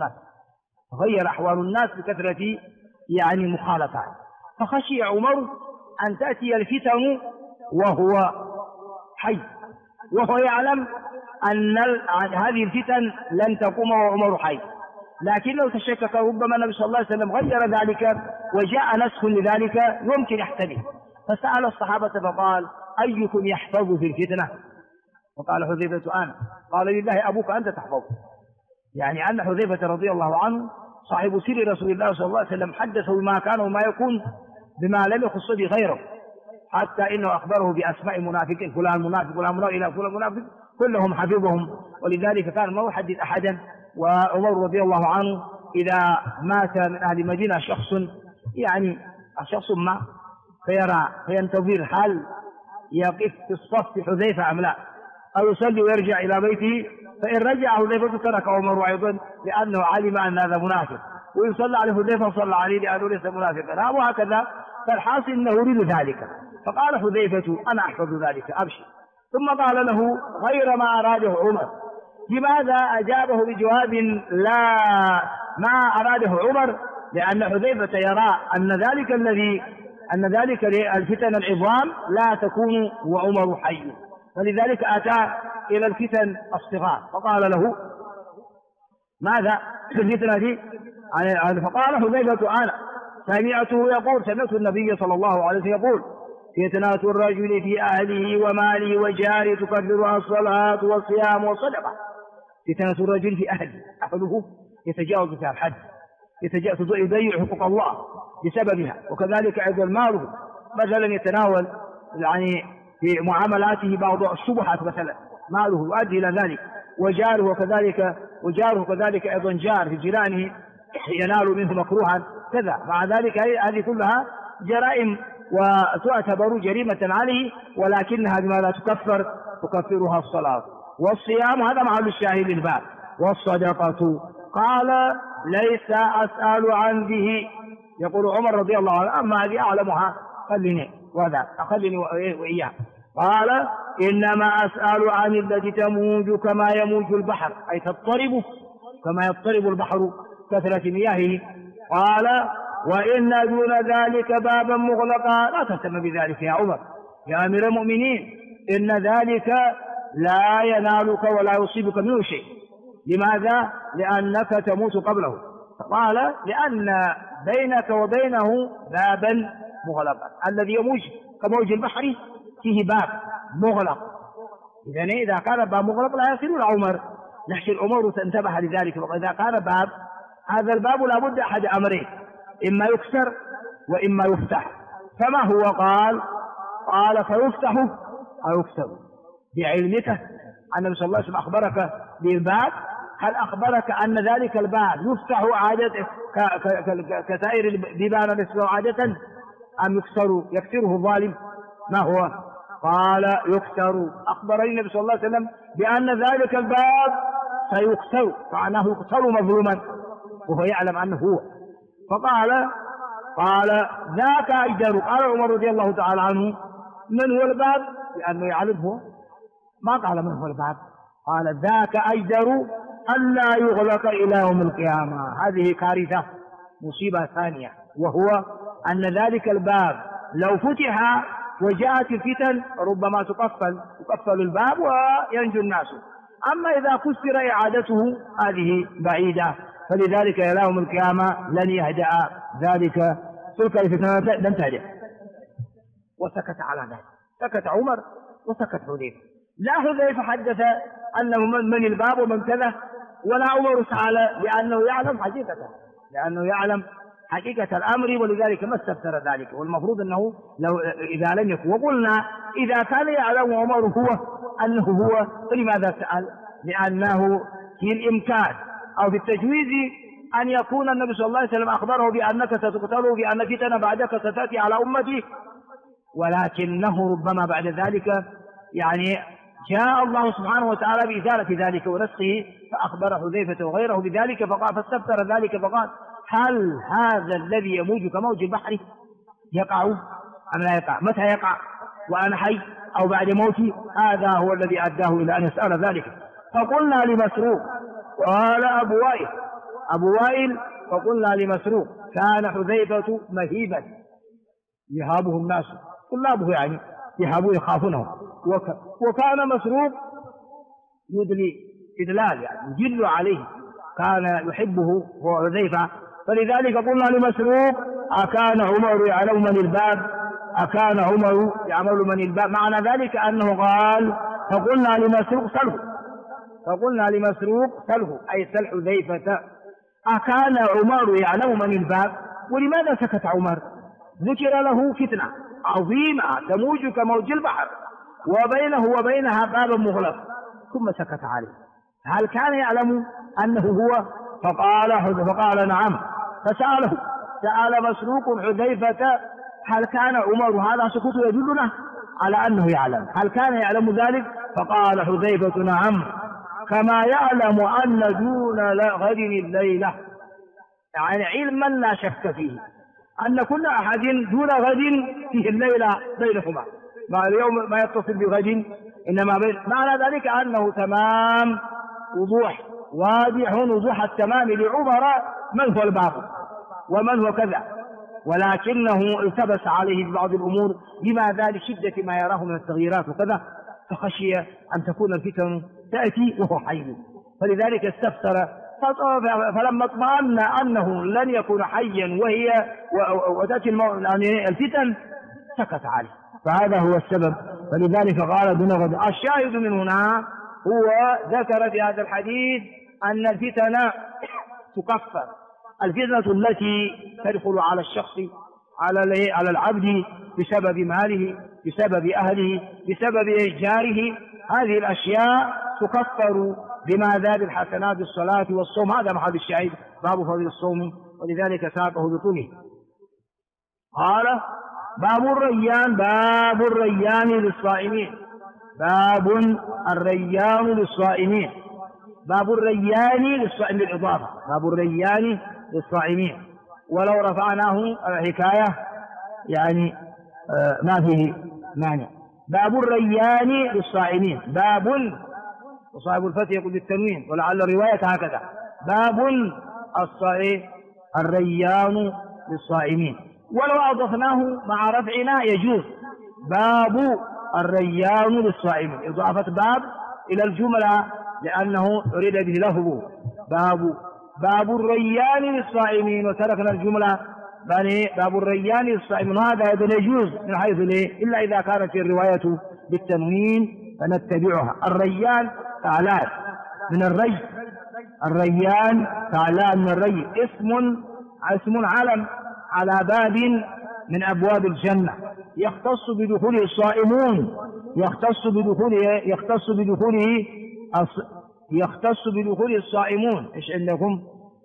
أحوال الناس بكثرة مخالفات، فخشي عمر أن تأتي الفتن وهو حي، وهو يعلم أن هذه الفتن لن تقوم وعمر حي، لكنه تشكك ربما النبي صلى الله عليه وسلم غير ذلك وجاء نسخ لذلك يمكن يحتمل، فسأل الصحابة فقال: أيكم يحفظ في الفتنة؟ وقال حذيفة: أنا. قال: لله أبوك أنت تحفظ. يعني أن حذيفة رضي الله عنه صاحب سر رسول الله صلى الله عليه وسلم حدثه بما كان وما يكون بما لم يخص به غيره، حتى إنه أخبره بأسماء منافقين، فلان منافق فلان منافق إلى فلان منافق كلهم حفظهم، ولذلك كان ما يحدث أحدا. وعمر رضي الله عنه إذا مات من أهل المدينة شخص ما فينتظر هل يقف في الصف حذيفة أم لا، أو يصلي ويرجع إلى بيته، فإن رجع حذيفة ترك عمر أيضا لأنه علم أن هذا منافق، ويصلى على حذيفة صلى عليه لأنه ليس منافقا، وهكذا. فالحاصل أنه يريد ذلك، فقال حذيفة: أنا أحفظ ذلك أبشر. ثم قال له غير ما أراده عمر. لماذا أجابه بجواب لا ما أراده عمر؟ لأن حذيفة يرى أن ذلك الفتن العظام لا تكون وعمر حي، فلذلك أتى إلى الفتن الصغار فقال له: ماذا في الفتنة دي؟ فقال حذيفة: أنا سمعت النبي صلى الله عليه وسلم يقول: فتنة الرجل في أهله وماله وجاره تكفرها الصلاة والصيام والصدقة. فتنة الرجل في أهله يتجاوز فيها الحد، يضيع حقوق الله بسببها، وكذلك أيضا ماله، مثلا يتناول في معاملاته بعض الشبهات، مثلا ماله يؤدي إلى ذلك. وجاره كذلك أيضا جار في جيرانه ينال منه مكروها كذا. مع ذلك هذه كلها جرائم وتعتبر جريمة عليه، ولكنها بما لا تكفرها الصلاة والصيام. هذا محل الشاهد الباب. والصدقة قال: ليس أسأل عن به. يقول عمر رضي الله عنه: أما هذه أعلمها خليني وإياه. قال: إنما أسأل عن التي تموج كما يموج البحر، أي تضطرب كما يضطرب البحر كثرة مياهه. قال: وإن دون ذلك بابا مغلقا. لا تهتم بذلك يا عمر يا أمير المؤمنين، إن ذلك لا ينالك ولا يصيبك منه شيء. لماذا؟ لأنك تموت قبله. قال: لأن بينك وبينه بابا مغلقا، الذي يموج كموج البحر فيه باب مغلق. إذا كان باب مغلق لا يصل إلى عمر. نحشي الأمور تنتبه لذلك. وإذا كان باب، هذا الباب لابد أحد أمرين: إما يكسر وإما يفتح. فما هو؟ قال: فيفتح أو يكسر. بعلمك أن النبي صلى الله عليه وسلم أخبرك بالباب، هل أخبرك أن ذلك الباب يفتح عادة كسائر البيبان التي عادة، أم يكسره الظالم؟ ما هو؟ قال: يكسر. أخبرني النبي صلى الله عليه وسلم بأن ذلك الباب سيكسر، معناه يكسر مظلوما وهو يعلم أنه هو. قال: ذاك أجدر. قال عمر رضي الله تعالى عنه: من هو الباب؟ لأنه يعرفه. ما قال من هو الباب، قال: ذاك أجدر أن لا يغلق إلى يوم القيامة. هذه كارثة، مصيبة ثانية، وهو أن ذلك الباب لو فتح وجاءت الفتن ربما تقفل الباب وينجو الناس. أما إذا كسر إعادته هذه بعيدة، فلذلك إلى يوم القيامة لن يهدأ ذلك، تلك الفتنة لن تهدأ. وسكت على ذلك، سكت عمر وسكت حذيفة. لا حذيفة حدث أنه من الباب ومن كذا، ولا عمر سأل، لأنه يعلم حقيقة الأمر، ولذلك ما استفسر ذلك. والمفروض أنه إذا لم يكن، وقلنا إذا كان يعلم عمر أنه هو، فلماذا سأل؟ لأنه في الإمكان أو في التجويز أن يكون النبي صلى الله عليه وسلم أخبره بأنك ستقتل، بأن فتنة بعدك ستأتي على أمتي، ولكنه ربما بعد ذلك جاء الله سبحانه وتعالى بإزالة ذلك ونسخه، فأخبر حذيفة وغيره بذلك فقال فاستفسر ذلك فقال هل هذا الذي يموج كموج البحر يقع أم لا يقع؟ متى يقع؟ وأنا حي أو بعد موتي؟ هذا هو الذي أداه إلى أن يسأل ذلك. فقلنا لمسروق، قال أبو وائل فقلنا لمسروق كان حذيفة مهيبا يهابه الناس، طلابه يعني يهابون يخافونه، وكان مسروق يدلي إدلال يعني يجل عليه، كان يحبه هو حذيفة. فلذلك قلنا لمسروق أكان عمر يعلم من الباب؟ أكان عمر يعمل من الباب؟ معنى ذلك أنه قال فقلنا لمسروق سله أي سل حذيفة أكان عمر يعلم من الباب؟ ولماذا سكت عمر؟ ذكر له فتنة عظيمة تموج كموج البحر وبينه وبينها باب مغلق ثم سكت عليه. هل كان يعلم أنه هو؟ فقال نعم. سأل مسروق حذيفة هل كان عمر؟ هذا سكوت يدلنا على أنه يعلم. هل كان يعلم ذلك؟ فقال حذيفة نعم، كما يعلم أن دون غد الليلة، يعني علما لا شك فيه أن كل أحد دون غد فيه الليلة بينهما، مع اليوم ما يتصل بغد إنما معنى ذلك أنه تمام وضوح واضح وضوح التمام لعمر من هو الباب ومن هو كذا، ولكنه التبس عليه بعض الأمور لماذا؟ لشدة ما يراه من التغييرات وكذا، فخشي أن تكون الفتن تأتي وهو حي، فلذلك استفسر. فلما اطمأن أنه لن يكون حيا وتأتي الفتن سكت عليه، فهذا هو السبب. فلذلك قال دون غد. الشاهد من هنا هو ذكر في هذا الحديث أن الفتن تكفر، الفتنة التي تدخل على الشخص على العبد بسبب ماله بسبب أهله بسبب جاره، هذه الأشياء تكفر بماذا؟ بالحسنات بالصلاة والصوم. هذا محل الشاهد باب فضل الصوم، ولذلك ساقه بطوله. قال باب الريان للصائمين. باب الريان للصائمين بالإضافة، باب الريان للصائمين، ولو رفعناه الحكاية يعني ما فيه مانع. باب الريان للصائمين، باب وصاحب الفتح يقول بالتنوين ولعل الرواية هكذا، باب الريان للصائمين، ولو أضفناه مع رفعنا يجوز. باب الريان للصائمين، إضافة باب إلى الجملة لأنه أريد به لفظه. باب الريان للصائمين وتركنا الجملة باب الريان للصائمين، هذا يجوز من حيث ليه إلا إذا كانت الرواية بالتنوين فنتبعها. الريان تعالى من الري، الريان تعالى من الري، اسم علم على باب من أبواب الجنة يختص بدخوله الصائمون، يختص بدخوله الصائمون. إيش عندكم؟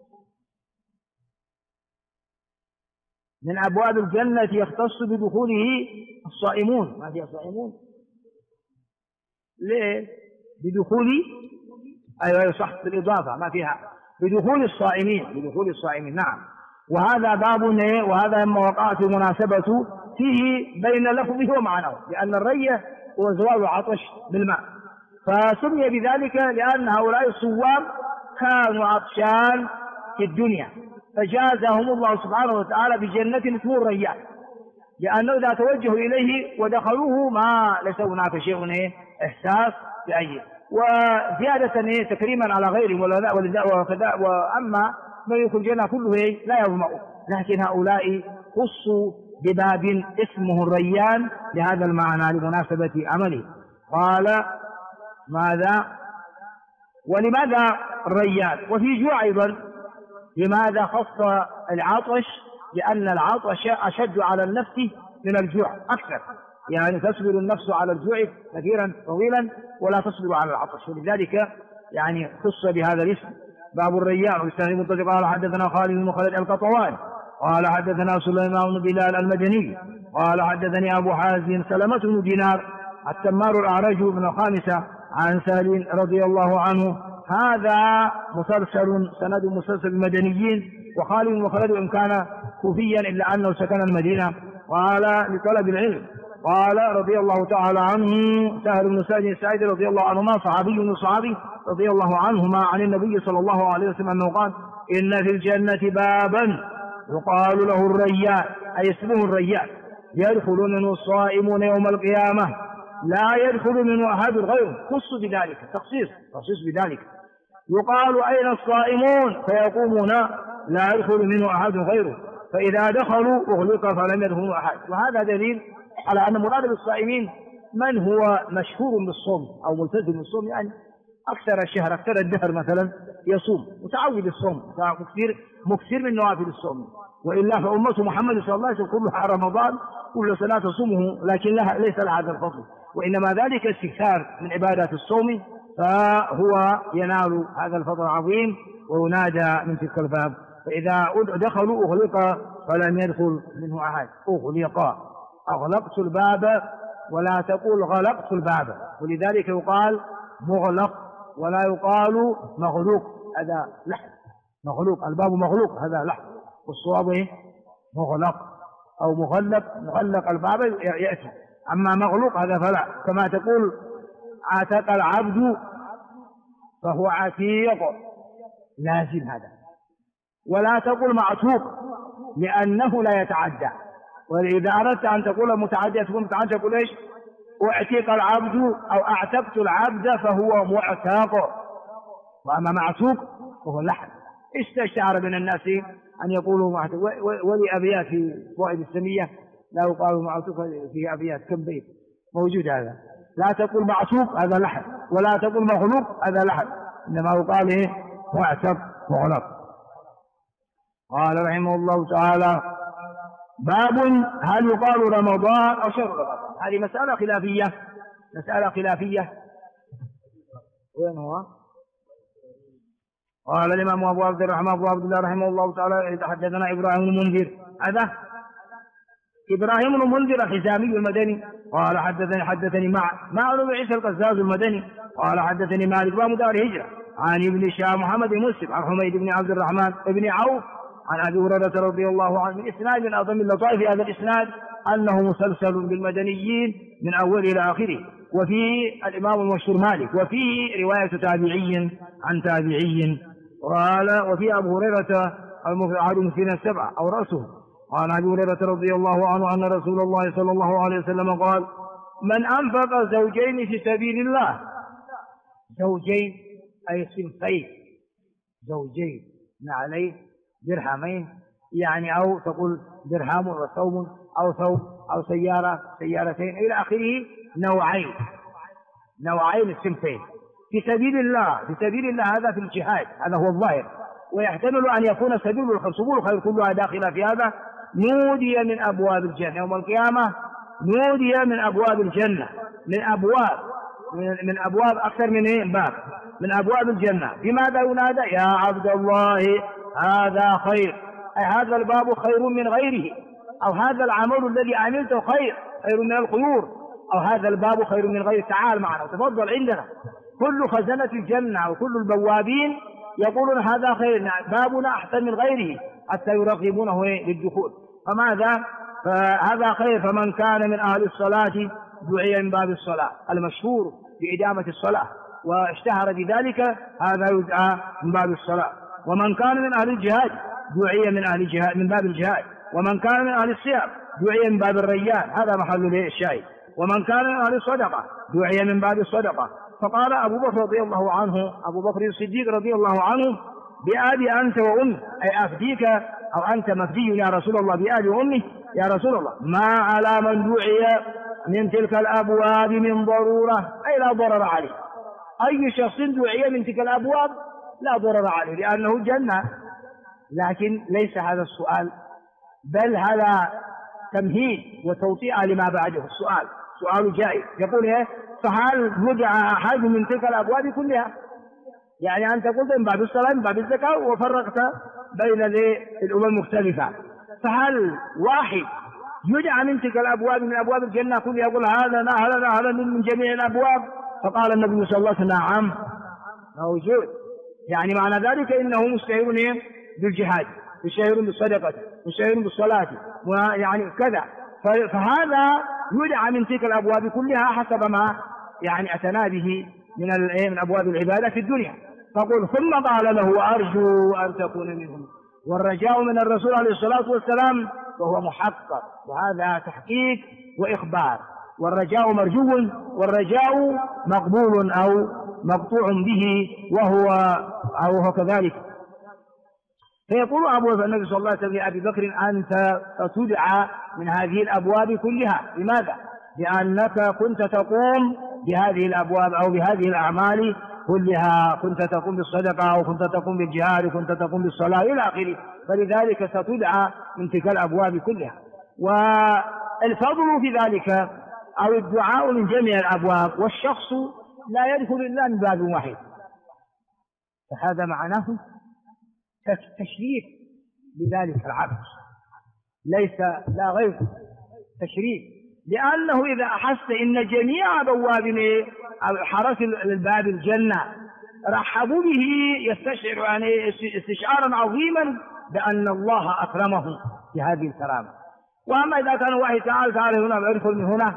من أبواب الجنة يختص بدخوله الصائمون، ما فيها صائمون ليه؟ بدخول أيوة صح بالإضافة ما فيها، بدخول الصائمين نعم. وهذا باب وهذا لما وقعت المناسبة فيه بين لفظه ومعناه، لأن الرية هو زوال العطش بالماء، فسمي بذلك لأن هؤلاء الصوام كانوا عطشان في الدنيا، فجازهم الله سبحانه وتعالى بجنة اسمه الريان، لأنه إذا توجهوا إليه ودخلوه ما ليس هناك شيء إحساس بأيه، وزيادة تكريما على غيرهم وأما من يدخل الجنة كله لا يظمأ، لكن هؤلاء خصوا بباب اسمه الريان لهذا المعنى لمناسبة عمله. قال ماذا؟ ولماذا الريان؟ وفي جوع أيضا. لماذا خص العطش؟ لأن العطش أشد على النفس من الجوع أكثر، يعني تصبر النفس على الجوع كثيرا طويلا ولا تصبر على العطش، ولذلك يعني خص بهذا الاسم باب الريان. والسند منطلق قال حدثنا خالد بن خالد القطوان قال حدثنا سليمان بن بلال المدني قال حدثني أبو حازم سلمة بن دينار التمار الأعرج بن الخامسة عن سهل رضي الله عنه. هذا مسلسل سند مسلسل المدنيين، وخالد وخالد إن كان كوفيا إلا أنه سكن المدينة. قال لطلب العلم، قال رضي الله تعالى عنه سهل بن سعيد رضي الله عنهما صحابي من صحابي رضي الله عنهما عن النبي صلى الله عليه وسلم أنه قال: إن في الجنة بابا يقال له الريان، أي اسمه الريان، يدخل منه الصائمون يوم القيامة لا يدخل منه أحد غيره. خص بذلك، تخصيص بذلك. يقال: أين الصائمون؟ فيقومون لا يدخل منه أحد غيره، فإذا دخلوا أغلق فلم يدخلوا أحد. وهذا دليل على أن مراد بالصائمين من هو مشهور بالصوم أو ملتزم بالصوم، يعني أكثر الشهر أكثر الدهر مثلا يصوم، متعود الصوم، مكثر من نوافل الصوم. وإلا فأمة محمد صلى الله عليه وسلم كلها رمضان كل سنة تصومه، لكن ليس لها هذا الفضل، وإنما ذلك استكثار من عبادات الصوم، فهو ينال هذا الفضل العظيم وينادى من تلك الباب. فإذا دخلوا أغلق فلم يدخل منه أحد. أغلقت الباب، ولا تقول غلقت الباب، ولذلك يقال مغلق ولا يقال مغلوق، هذا لحن. مغلوق، الباب مغلوق، هذا لحن، والصواب مغلق أو مغلق الباب يأتي. أما مغلوق هذا فلا، كما تقول عتق العبد فهو عتيق، لازم هذا. ولا تقول معتوق لأنه لا يتعدى، وإذا أردت أن تقول متعدى تقول متعدى، تقول إيش؟ أعتق العبد أو أعتقت العبد فهو معتاق. وأما معتوق فهو لحن. استشعر من الناس أن يقولوا معتوق، ولأبيات في فوائد السمية لا يقال معتوق، في أبيات كم بيت موجود هذا. لا تقول معتوق هذا لحن، ولا تقول مغلوق هذا لحن، إنما يقال إيه؟ معتق مغلق. قال رحمه الله تعالى: باب هل يقال رمضان أو شهر رمضان؟ هذه مسألة خلافية. وين هو؟ قال الإمام أبو عبد الرحمن أبو عبد الله رحمه الله تعالى: حدثنا إبراهيم المنذر، هذا إبراهيم المنذر الحزامي المدني قال حدثني مع بن عيسى القزاز المدني قال حدثني مالك بن دار هجرة عن ابن شهاب محمد بن مسلم عن حميد بن عبد الرحمن بن عوف عن أبي هريرة رضي الله عنه. من إسناد من أعظم اللطائف في هذا الإسناد أنه مسلسل بالمدنيين من أول إلى آخره، وفيه الإمام المشهور مالك، وفيه رواية تابعي عن تابعي. قال: وفي أبو هريرة المفعال من السبعة أو رأسه. قال أبي هريرة رضي الله عنه أن رسول الله صلى الله عليه وسلم قال: من أنفق زوجين في سبيل الله، زوجين أي صنفين، زوجين عليه درهمين، يعني أو تقول درهم وثوب أو ثوب أو سيارتين إلى آخره، نوعين الصنفين في سبيل الله. هذا في الجهاد، هذا هو الظاهر، ويحتمل أن يكون سبيل الخير كلها داخلة في هذا. نودي من أبواب الجنة يوم القيامة، نودي من أبواب الجنة، من أبواب أكثر من باب من أبواب الجنة. بماذا ينادى؟ يا عبد الله هذا خير، أي هذا الباب خير من غيره، أو هذا العمل الذي عملته خير من الخيور، أو هذا الباب خير من غيره، تعال معنا وتفضل عندنا. كل خزنة الجنة وكل البوابين يقولون هذا خير، بابنا أحسن من غيره، حتى يرغبونه للدخول. فماذا؟ فهذا خير. فمن كان من أهل الصلاة دعي من باب الصلاة، المشهور بإدامة الصلاة واشتهر بذلك، هذا يدعى من باب الصلاة. ومن كان من أهل الجهاد دعي من باب الجهاد. ومن كان من أهل الصيام دعي من باب الريان، هذا محل الشاهد. ومن كان من أهل الصدقة دعي من باب الصدقة. فقال أبو بكر رضي الله عنه، أبو بكر الصديق رضي الله عنه: بأبي أنت وأمي، أي أفديك أو أنت مفدي يا رسول الله، بأبي وأمي يا رسول الله، ما على من دعي من تلك الأبواب من ضرورة، أي لا ضرر عليه. أي شخص دعي من تلك الأبواب لا ضرر عليه، لأنه جنة. لكن ليس هذا السؤال، بل هذا تمهيد وتوطئة لما بعده. السؤال سؤال جائز، يقول إيه؟ فهل يدعى أحد من تلك الأبواب كلها؟ يعني أنت قلت من باب الصلاة من باب الزكاة وفرقت بين الأمم المختلفة، فهل واحد يدعى من تلك الأبواب من أبواب الجنة كلها، يقول هذا من جميع الأبواب. فقال النبي صلى الله عليه وسلم نعم موجود. يعني معنى ذلك إنه مشتهرون بالجهاد، مشتهرون بالصدقة، مشتهرون بالصلاة، يعني كذا. فهذا يدعى من تلك الأبواب كلها حسب ما يعني أتنا به من أبواب العبادة في الدنيا. فقل ثم قال له أرجو أن تكون منهم. والرجاء من الرسول عليه الصلاة والسلام وهو محقق، وهذا تحقيق وإخبار. والرجاء مرجو، والرجاء مقبول أو مقطوع به، وهو كذلك. فيقول النبي صلى الله عليه وسلم لأبي بكر أنت تدعى من هذه الأبواب كلها. لماذا؟ لأنك كنت تقوم بهذه الأبواب أو بهذه الأعمال كلها، كنت تقوم بالصدقة وكنت تقوم بالجهاد وكنت تقوم بالصلاة إلى آخره، فلذلك ستدعى من تلك الأبواب كلها. والفضل في ذلك أو الدعاء من جميع الأبواب، والشخص لا يدخل إلا من باب واحد، فهذا معناه تشريف لذلك العبد، ليس لا غير تشريف. لأنه إذا أحس إن جميع بواب حرس الباب الجنة رحبوا به يستشعر يعني استشعارا عظيما بأن الله أكرمه بهذه الكرامة. وأما إذا كان واحد تعال هنا ادخل من هنا،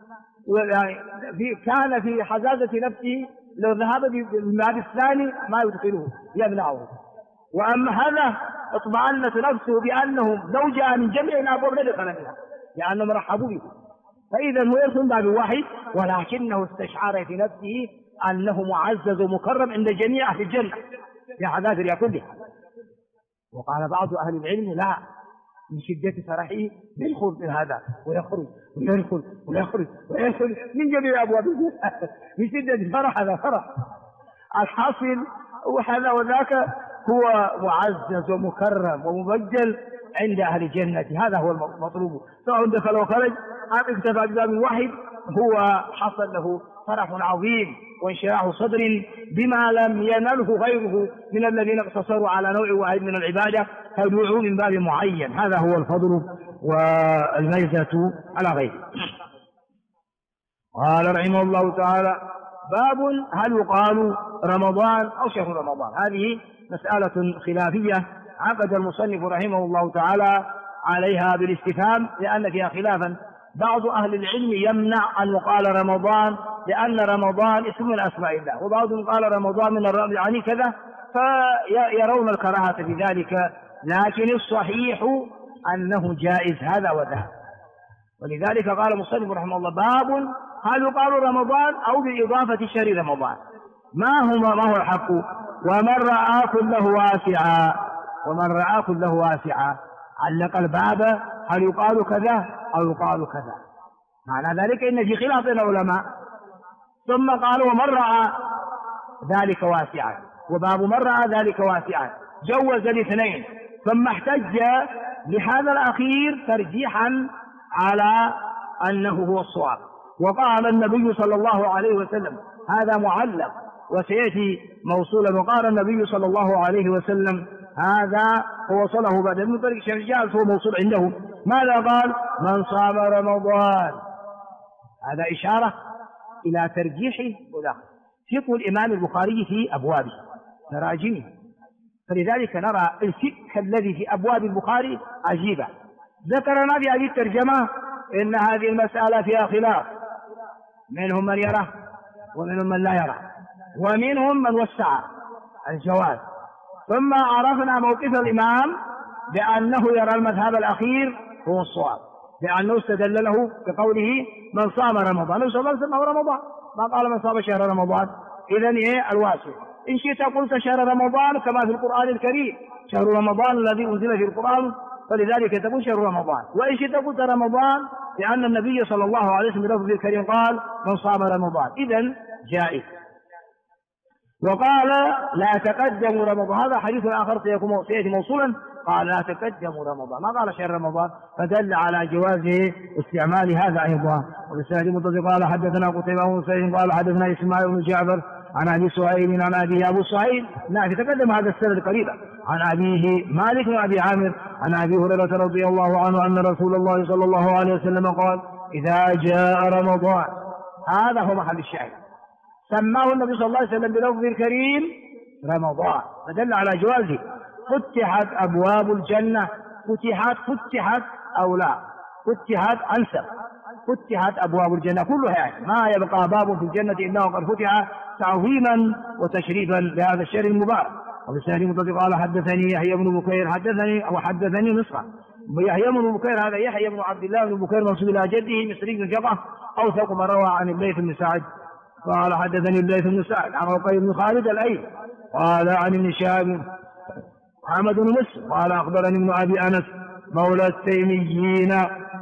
كان في حزازة نفسه لو ذهب بالباب الثاني ما يدخله يمنعه. وأما هذا اطمأنت نفسه بأنه لو جاء من جميع الأبواب لدخل منها لأنهم رحبوا به. فإذا هو يدخل باب واحد، ولكنه استشعر في نفسه أنه معزز ومكرم عند جميع أهل الجنة في حذافيرها كلها. وقال بعض أهل العلم لا، من شدة فرحه يدخل من هذا ويخرج ويدخل من جميع أبواب الجنة من شدة فرح. هذا فرح الحاصل وهذا وذاك هو معزز ومكرم ومبجل عند أهل الجنة. هذا هو المطلوب، سواء دخل وخرج أم اكتفى بباب واحد، هو حصل له فرح عظيم وانشراح صدر بما لم ينله غيره من الذين اقتصروا على نوع واحد من العبادة فدعوا من باب معين. هذا هو الفضل والميزة على غيره. قال رحمه الله تعالى باب هل يقال رمضان أو شهر رمضان. هذه مسألة خلافية عقد المصنف رحمه الله تعالى عليها بالاستفهام، لأن فيها خلافا. بعض أهل العلم يمنع أن يقال رمضان لأن رمضان اسم من أسماء الله، وبعضهم قال رمضان من الرمضان يعني كذا، فيرون الكراهة في ذلك. لكن الصحيح أنه جائز هذا وذاك. ولذلك قال المصنف رحمه الله باب هل يقال رمضان أو بإضافة شهر رمضان. ما هو الحق؟ ومن رأى كله واسعا علق الباب هل يقال كذا أو يقال كذا. معنى ذلك إن في خلاف العلماء. ثم قال ومن رأى ذلك واسعا، وباب من رأى ذلك واسعا جوز الاثنين. ثم احتج لهذا الأخير ترجيحا على أنه هو الصواب. وقال النبي صلى الله عليه وسلم هذا معلق وسيأتي موصولا. وقال النبي صلى الله عليه وسلم هذا ووصله بعد من طريق شيخ الجالس هو موصول عنده. ماذا قال؟ من صام رمضان. هذا إشارة إلى ترجيحه ولا فقه الإمام البخاري في أبوابه تراجمه. فلذلك نرى الفقه الذي في أبواب البخاري عجيبة. ذكرنا في هذه الترجمة إن هذه المسألة فيها خلاف، منهم من يرى ومنهم من لا يرى، ومنهم من وسع الجواز. ثم عرفنا موقف الإمام بأنه يرى المذهب الأخير هو الصواب، لأنه استدل له بقوله من صام رمضان. صلى الله عليه وسلم هو رمضان، ما قال من صام شهر رمضان. إذن إيه الواسع؟ إن شئت قلت شهر رمضان كما في القرآن الكريم شهر رمضان الذي أنزل في القرآن، فلذلك تقول شهر رمضان. وإن شئت قلت رمضان لأن النبي صلى الله عليه وسلم بلفظه الكريم قال من صام رمضان، إذن جائز. وقال لا تقدموا رمضان، هذا حديث آخر سيأتي موصولا. قال لا تقدموا رمضان، ما قال شهر رمضان، فدل على جواز استعمال هذا أيضا. وبسند متصل قال حدثنا قتيبة بن سعيد قال حدثنا إسماعيل بن جعفر عن أبي سهيل عن أبي أبو سهيل. نعم تقدم هذا السند قريبا عن أبيه مالك بن أبي عامر عن أبي هريرة رضي الله عنه أن رسول الله صلى الله عليه وسلم قال إذا جاء رمضان، هذا هو محل الشاهد، سماه النبي صلى الله عليه وسلم بلفظ الكريم رمضان، فدل على جوازه. فتحت أبواب الجنة، فتحت أو لا فتحت أنسب، فتحت أبواب الجنة كلها، يعني ما يبقى باب في الجنة إلا وقد فتح تعظيما وتشريفا لهذا الشهر المبارك. وبسند متصل قال حدثني يحيى بن بكير حدثني نصرا. يحيى بن بكير هذا يحيى بن عبد الله بن بكير منسوب إلى جده مصري بن ثقة أوثق ما روى عن الليث بن سعد قال حدثني الليث بن سعد عن عقيل بن خالد الأيلي قال عن ابن شهاب محمد بن مسلم قال أخبرني ابن أبي أنس مولى التيميين،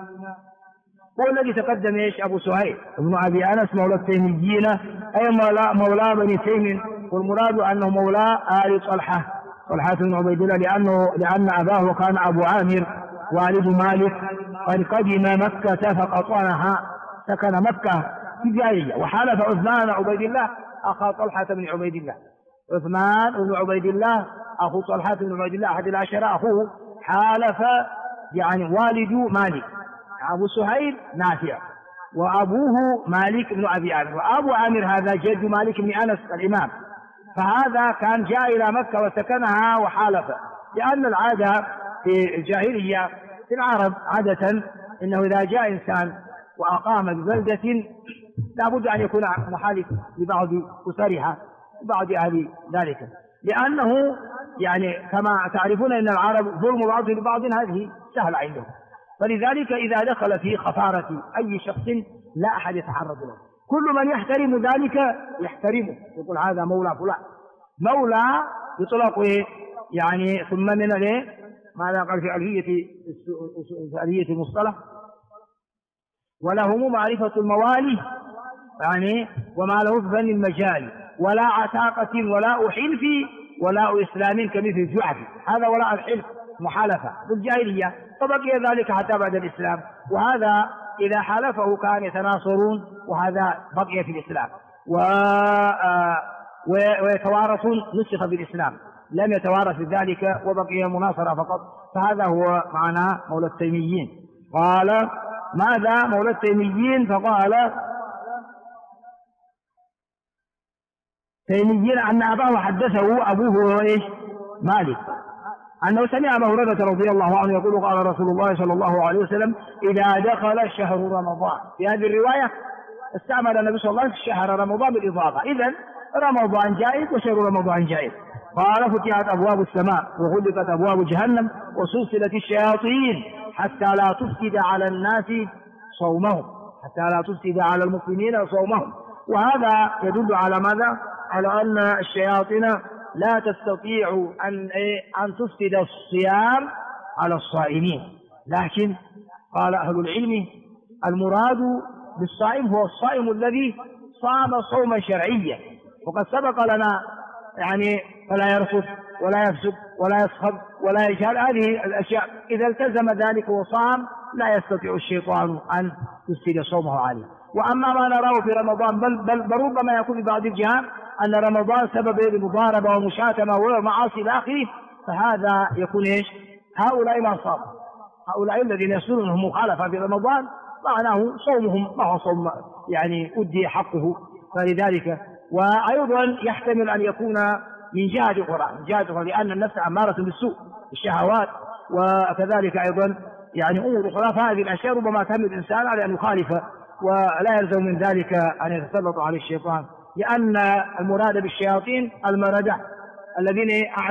هو الذي تقدم ايش أبو سهيل ابن أبي أنس مولى التيميين أي مولى بني تيم، والمراد أنه مولى آل طلحة بن عبيد الله لأن أباه كان أبو عامر والد مالك قد قدم مكة فقطنها، سكن مكة في الجاهلية، وحالف عثمان عبيد الله أخا طلحة بن عبيد الله، عثمان بن عبيد الله أخو طلحة بن عبيد الله أحد العشرة أخوه، حالف يعني والد مالك أبو سهيل نافع وأبوه مالك بن أبي عامر، وأبو عامر هذا جد مالك بن أنس الإمام، فهذا كان جاء إلى مكة وسكنها وحالف، لأن العادة في الجاهلية في العرب عادة إنه إذا جاء إنسان وأقام ببلدة لا بد أن يكون محالف لبعض أسرها وبعض أهل ذلك، لأنه يعني كما تعرفون أن العرب ظلم بعض لبعض هذه سهل عندهم، فلذلك إذا دخل في خطارة أي شخص لا أحد يتعرض له، كل من يحترم ذلك يحترمه، يقول هذا مولى فلان، مولى يطلق يعني ثم من ماذا قال في ألفية المصطلح ولهم معرفة الموالي يعني وما له في فن المجال ولا عتاقة ولا حلف ولا إسلام كمثل الجعف، هذا ولا الحلف محالفة بالجاهلية، فبقي ذلك حتى بعد الإسلام، وهذا إذا حالفه كان يتناصرون، وهذا بقي في الإسلام ويتوارثون نسخ بالإسلام، لم يتوارث ذلك وبقي مناصرة فقط، فهذا هو معنى مولى التيميين. قال ماذا مولى التيميين؟ فقال تيميين أن أباه حدثه أبوه إيش مالك أنه سمع أبا هريرة رضي الله عنه يقول قال رسول الله صلى الله عليه وسلم إذا دخل شهر رمضان، في هذه الرواية استعمل النبي صلى الله عليه وسلم شهر رمضان بالإضافة، إذن رمضان جائز وشهر رمضان جائز. قال فتحت أبواب السماء وغلقت أبواب جهنم وسلسلت الشياطين حتى لا تفسد على الناس صومهم، حتى لا تفسد على المسلمين صومهم، وهذا يدل على ماذا؟ على أن الشياطين لا تستطيع أن تفسد الصيام على الصائمين، لكن قال أهل العلم المراد بالصائم هو الصائم الذي صام صوما شرعيا، وقد سبق لنا يعني فلا يرفث ولا يفسق ولا يسخط ولا يجهل، هذه الأشياء إذا التزم ذلك وصام لا يستطيع الشيطان أن تفسد صومه عليه. وأما ما نراه في رمضان بل ربما يكون في بعض الجهات أن رمضان سبب للمضاربة والمشاتمة والمعاصي إلى آخره، فهذا يكون إيش؟ هؤلاء ما صاموا، هؤلاء الذين يصيرونهم مخالفة في رمضان معناه صومهم ما هو صوم يعني أدي حقه، فلذلك وأيضا يحتمل أن يكون من جهة أخرى، لأن النفس أمارة بالسوء الشهوات، وكذلك أيضا يعني أمور أخرى، فهذه الأشياء ربما تهم الإنسان على أن يخالف، ولا يلزم من ذلك أن يتسلط عليه الشيطان، لأن المراد بالشياطين المردة الذين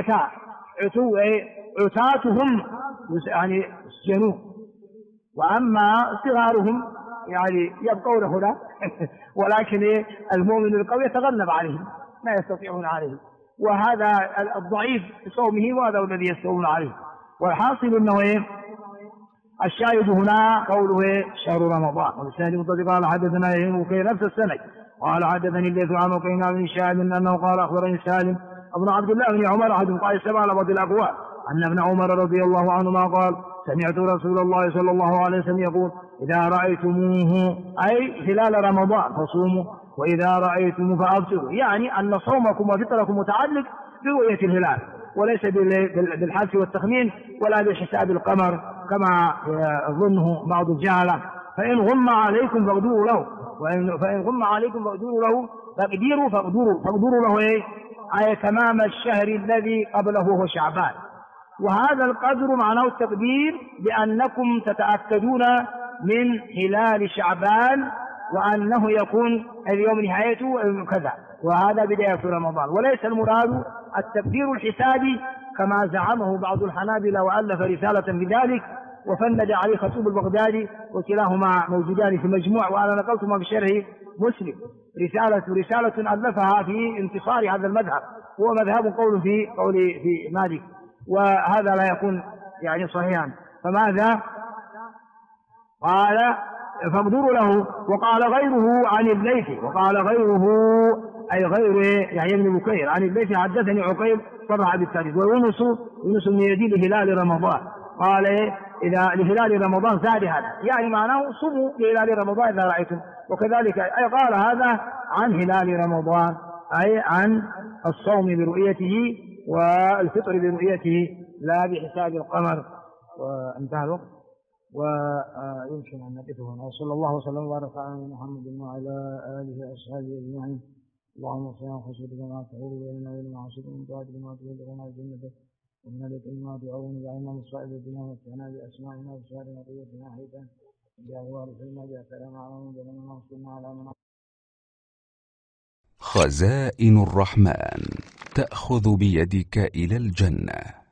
عتاتهم يعني يسجنون، وأما صغارهم يعني يبقون هنا ولكن المؤمن القوي يتغلب عليهم ما يستطيعون عليه، وهذا الضعيف في صومه وهذا الذي يستوون عليه. والحاصل أنه الشاهد هنا قوله شهر رمضان. والسند متصل قال حدثنا يحيى بن نفس السند قال حدثني الليث عن عقيل بن شهاب انه قال اخبرني سالم ابن عبد الله بن عمر احد قال سمع لبض الاقوال ان ابن عمر رضي الله عنهما قال سمعت رسول الله صلى الله عليه وسلم يقول اذا رايتموه اي خلال رمضان فصوموا واذا رايتموه فابصروا، يعني ان صومكم وفطركم متعلق برؤيه الهلال، وليس بالحدس والتخمين ولا بحساب القمر كما يظنه بعض الجهلة. فإن غم عليكم فاقدروا له، فإن غم عليكم فاقدروا له، فاقدروا له إيه؟ أي تمام الشهر الذي قبله هو شعبان. وهذا القدر معناه التقدير بأنكم تتأكدون من هلال شعبان وأنه يكون اليوم نهايته كذا، وهذا بداية رمضان. وليس المراد التقدير الحسابي كما زعمه بعض الحنابلة وألف رسالة بذلك وفند عليه خطيب البغدادي، وكلاهما موجودان في مجموع، وأنا نقلتهما في شرح مسلم. رسالة ألفها في انتصار هذا المذهب، هو مذهب قول في مالك، وهذا لا يكون يعني صحيحا. فماذا قال؟ فاقدروا له. وقال غيره عن الليث، وقال غيره أي غير يحيى بن بكير عن الليث حدثني عقيل صرح بالتاريخ. ويونس بن يزيد لهلال رمضان قال إذا لهلال رمضان زاد هذا، يعني معناه صوموا لهلال رمضان إذا رأيتم. وكذلك أي قال هذا عن هلال رمضان، أي عن الصوم برؤيته والفطر برؤيته لا بحساب القمر. وانتهى الوقت ويمكن أن نقف هنا. صلى الله وسلم وبارك على محمد وعلى آله وأصحابه أجمعين. اللهم صل على خشيتك ما تحول بيننا وبين معاصيك، ومن طاعتك ما تبلغنا جنتك، ومن اليقين ما تعون بعنا مصائب الدنيا، ومتعنا بأسمائنا وأبصارنا وقوتنا حيثا بأهوال حلمنا بأسلام على من ظلمنا وانصرنا على من. خزائن الرحمن تأخذ بيدك إلى الجنة.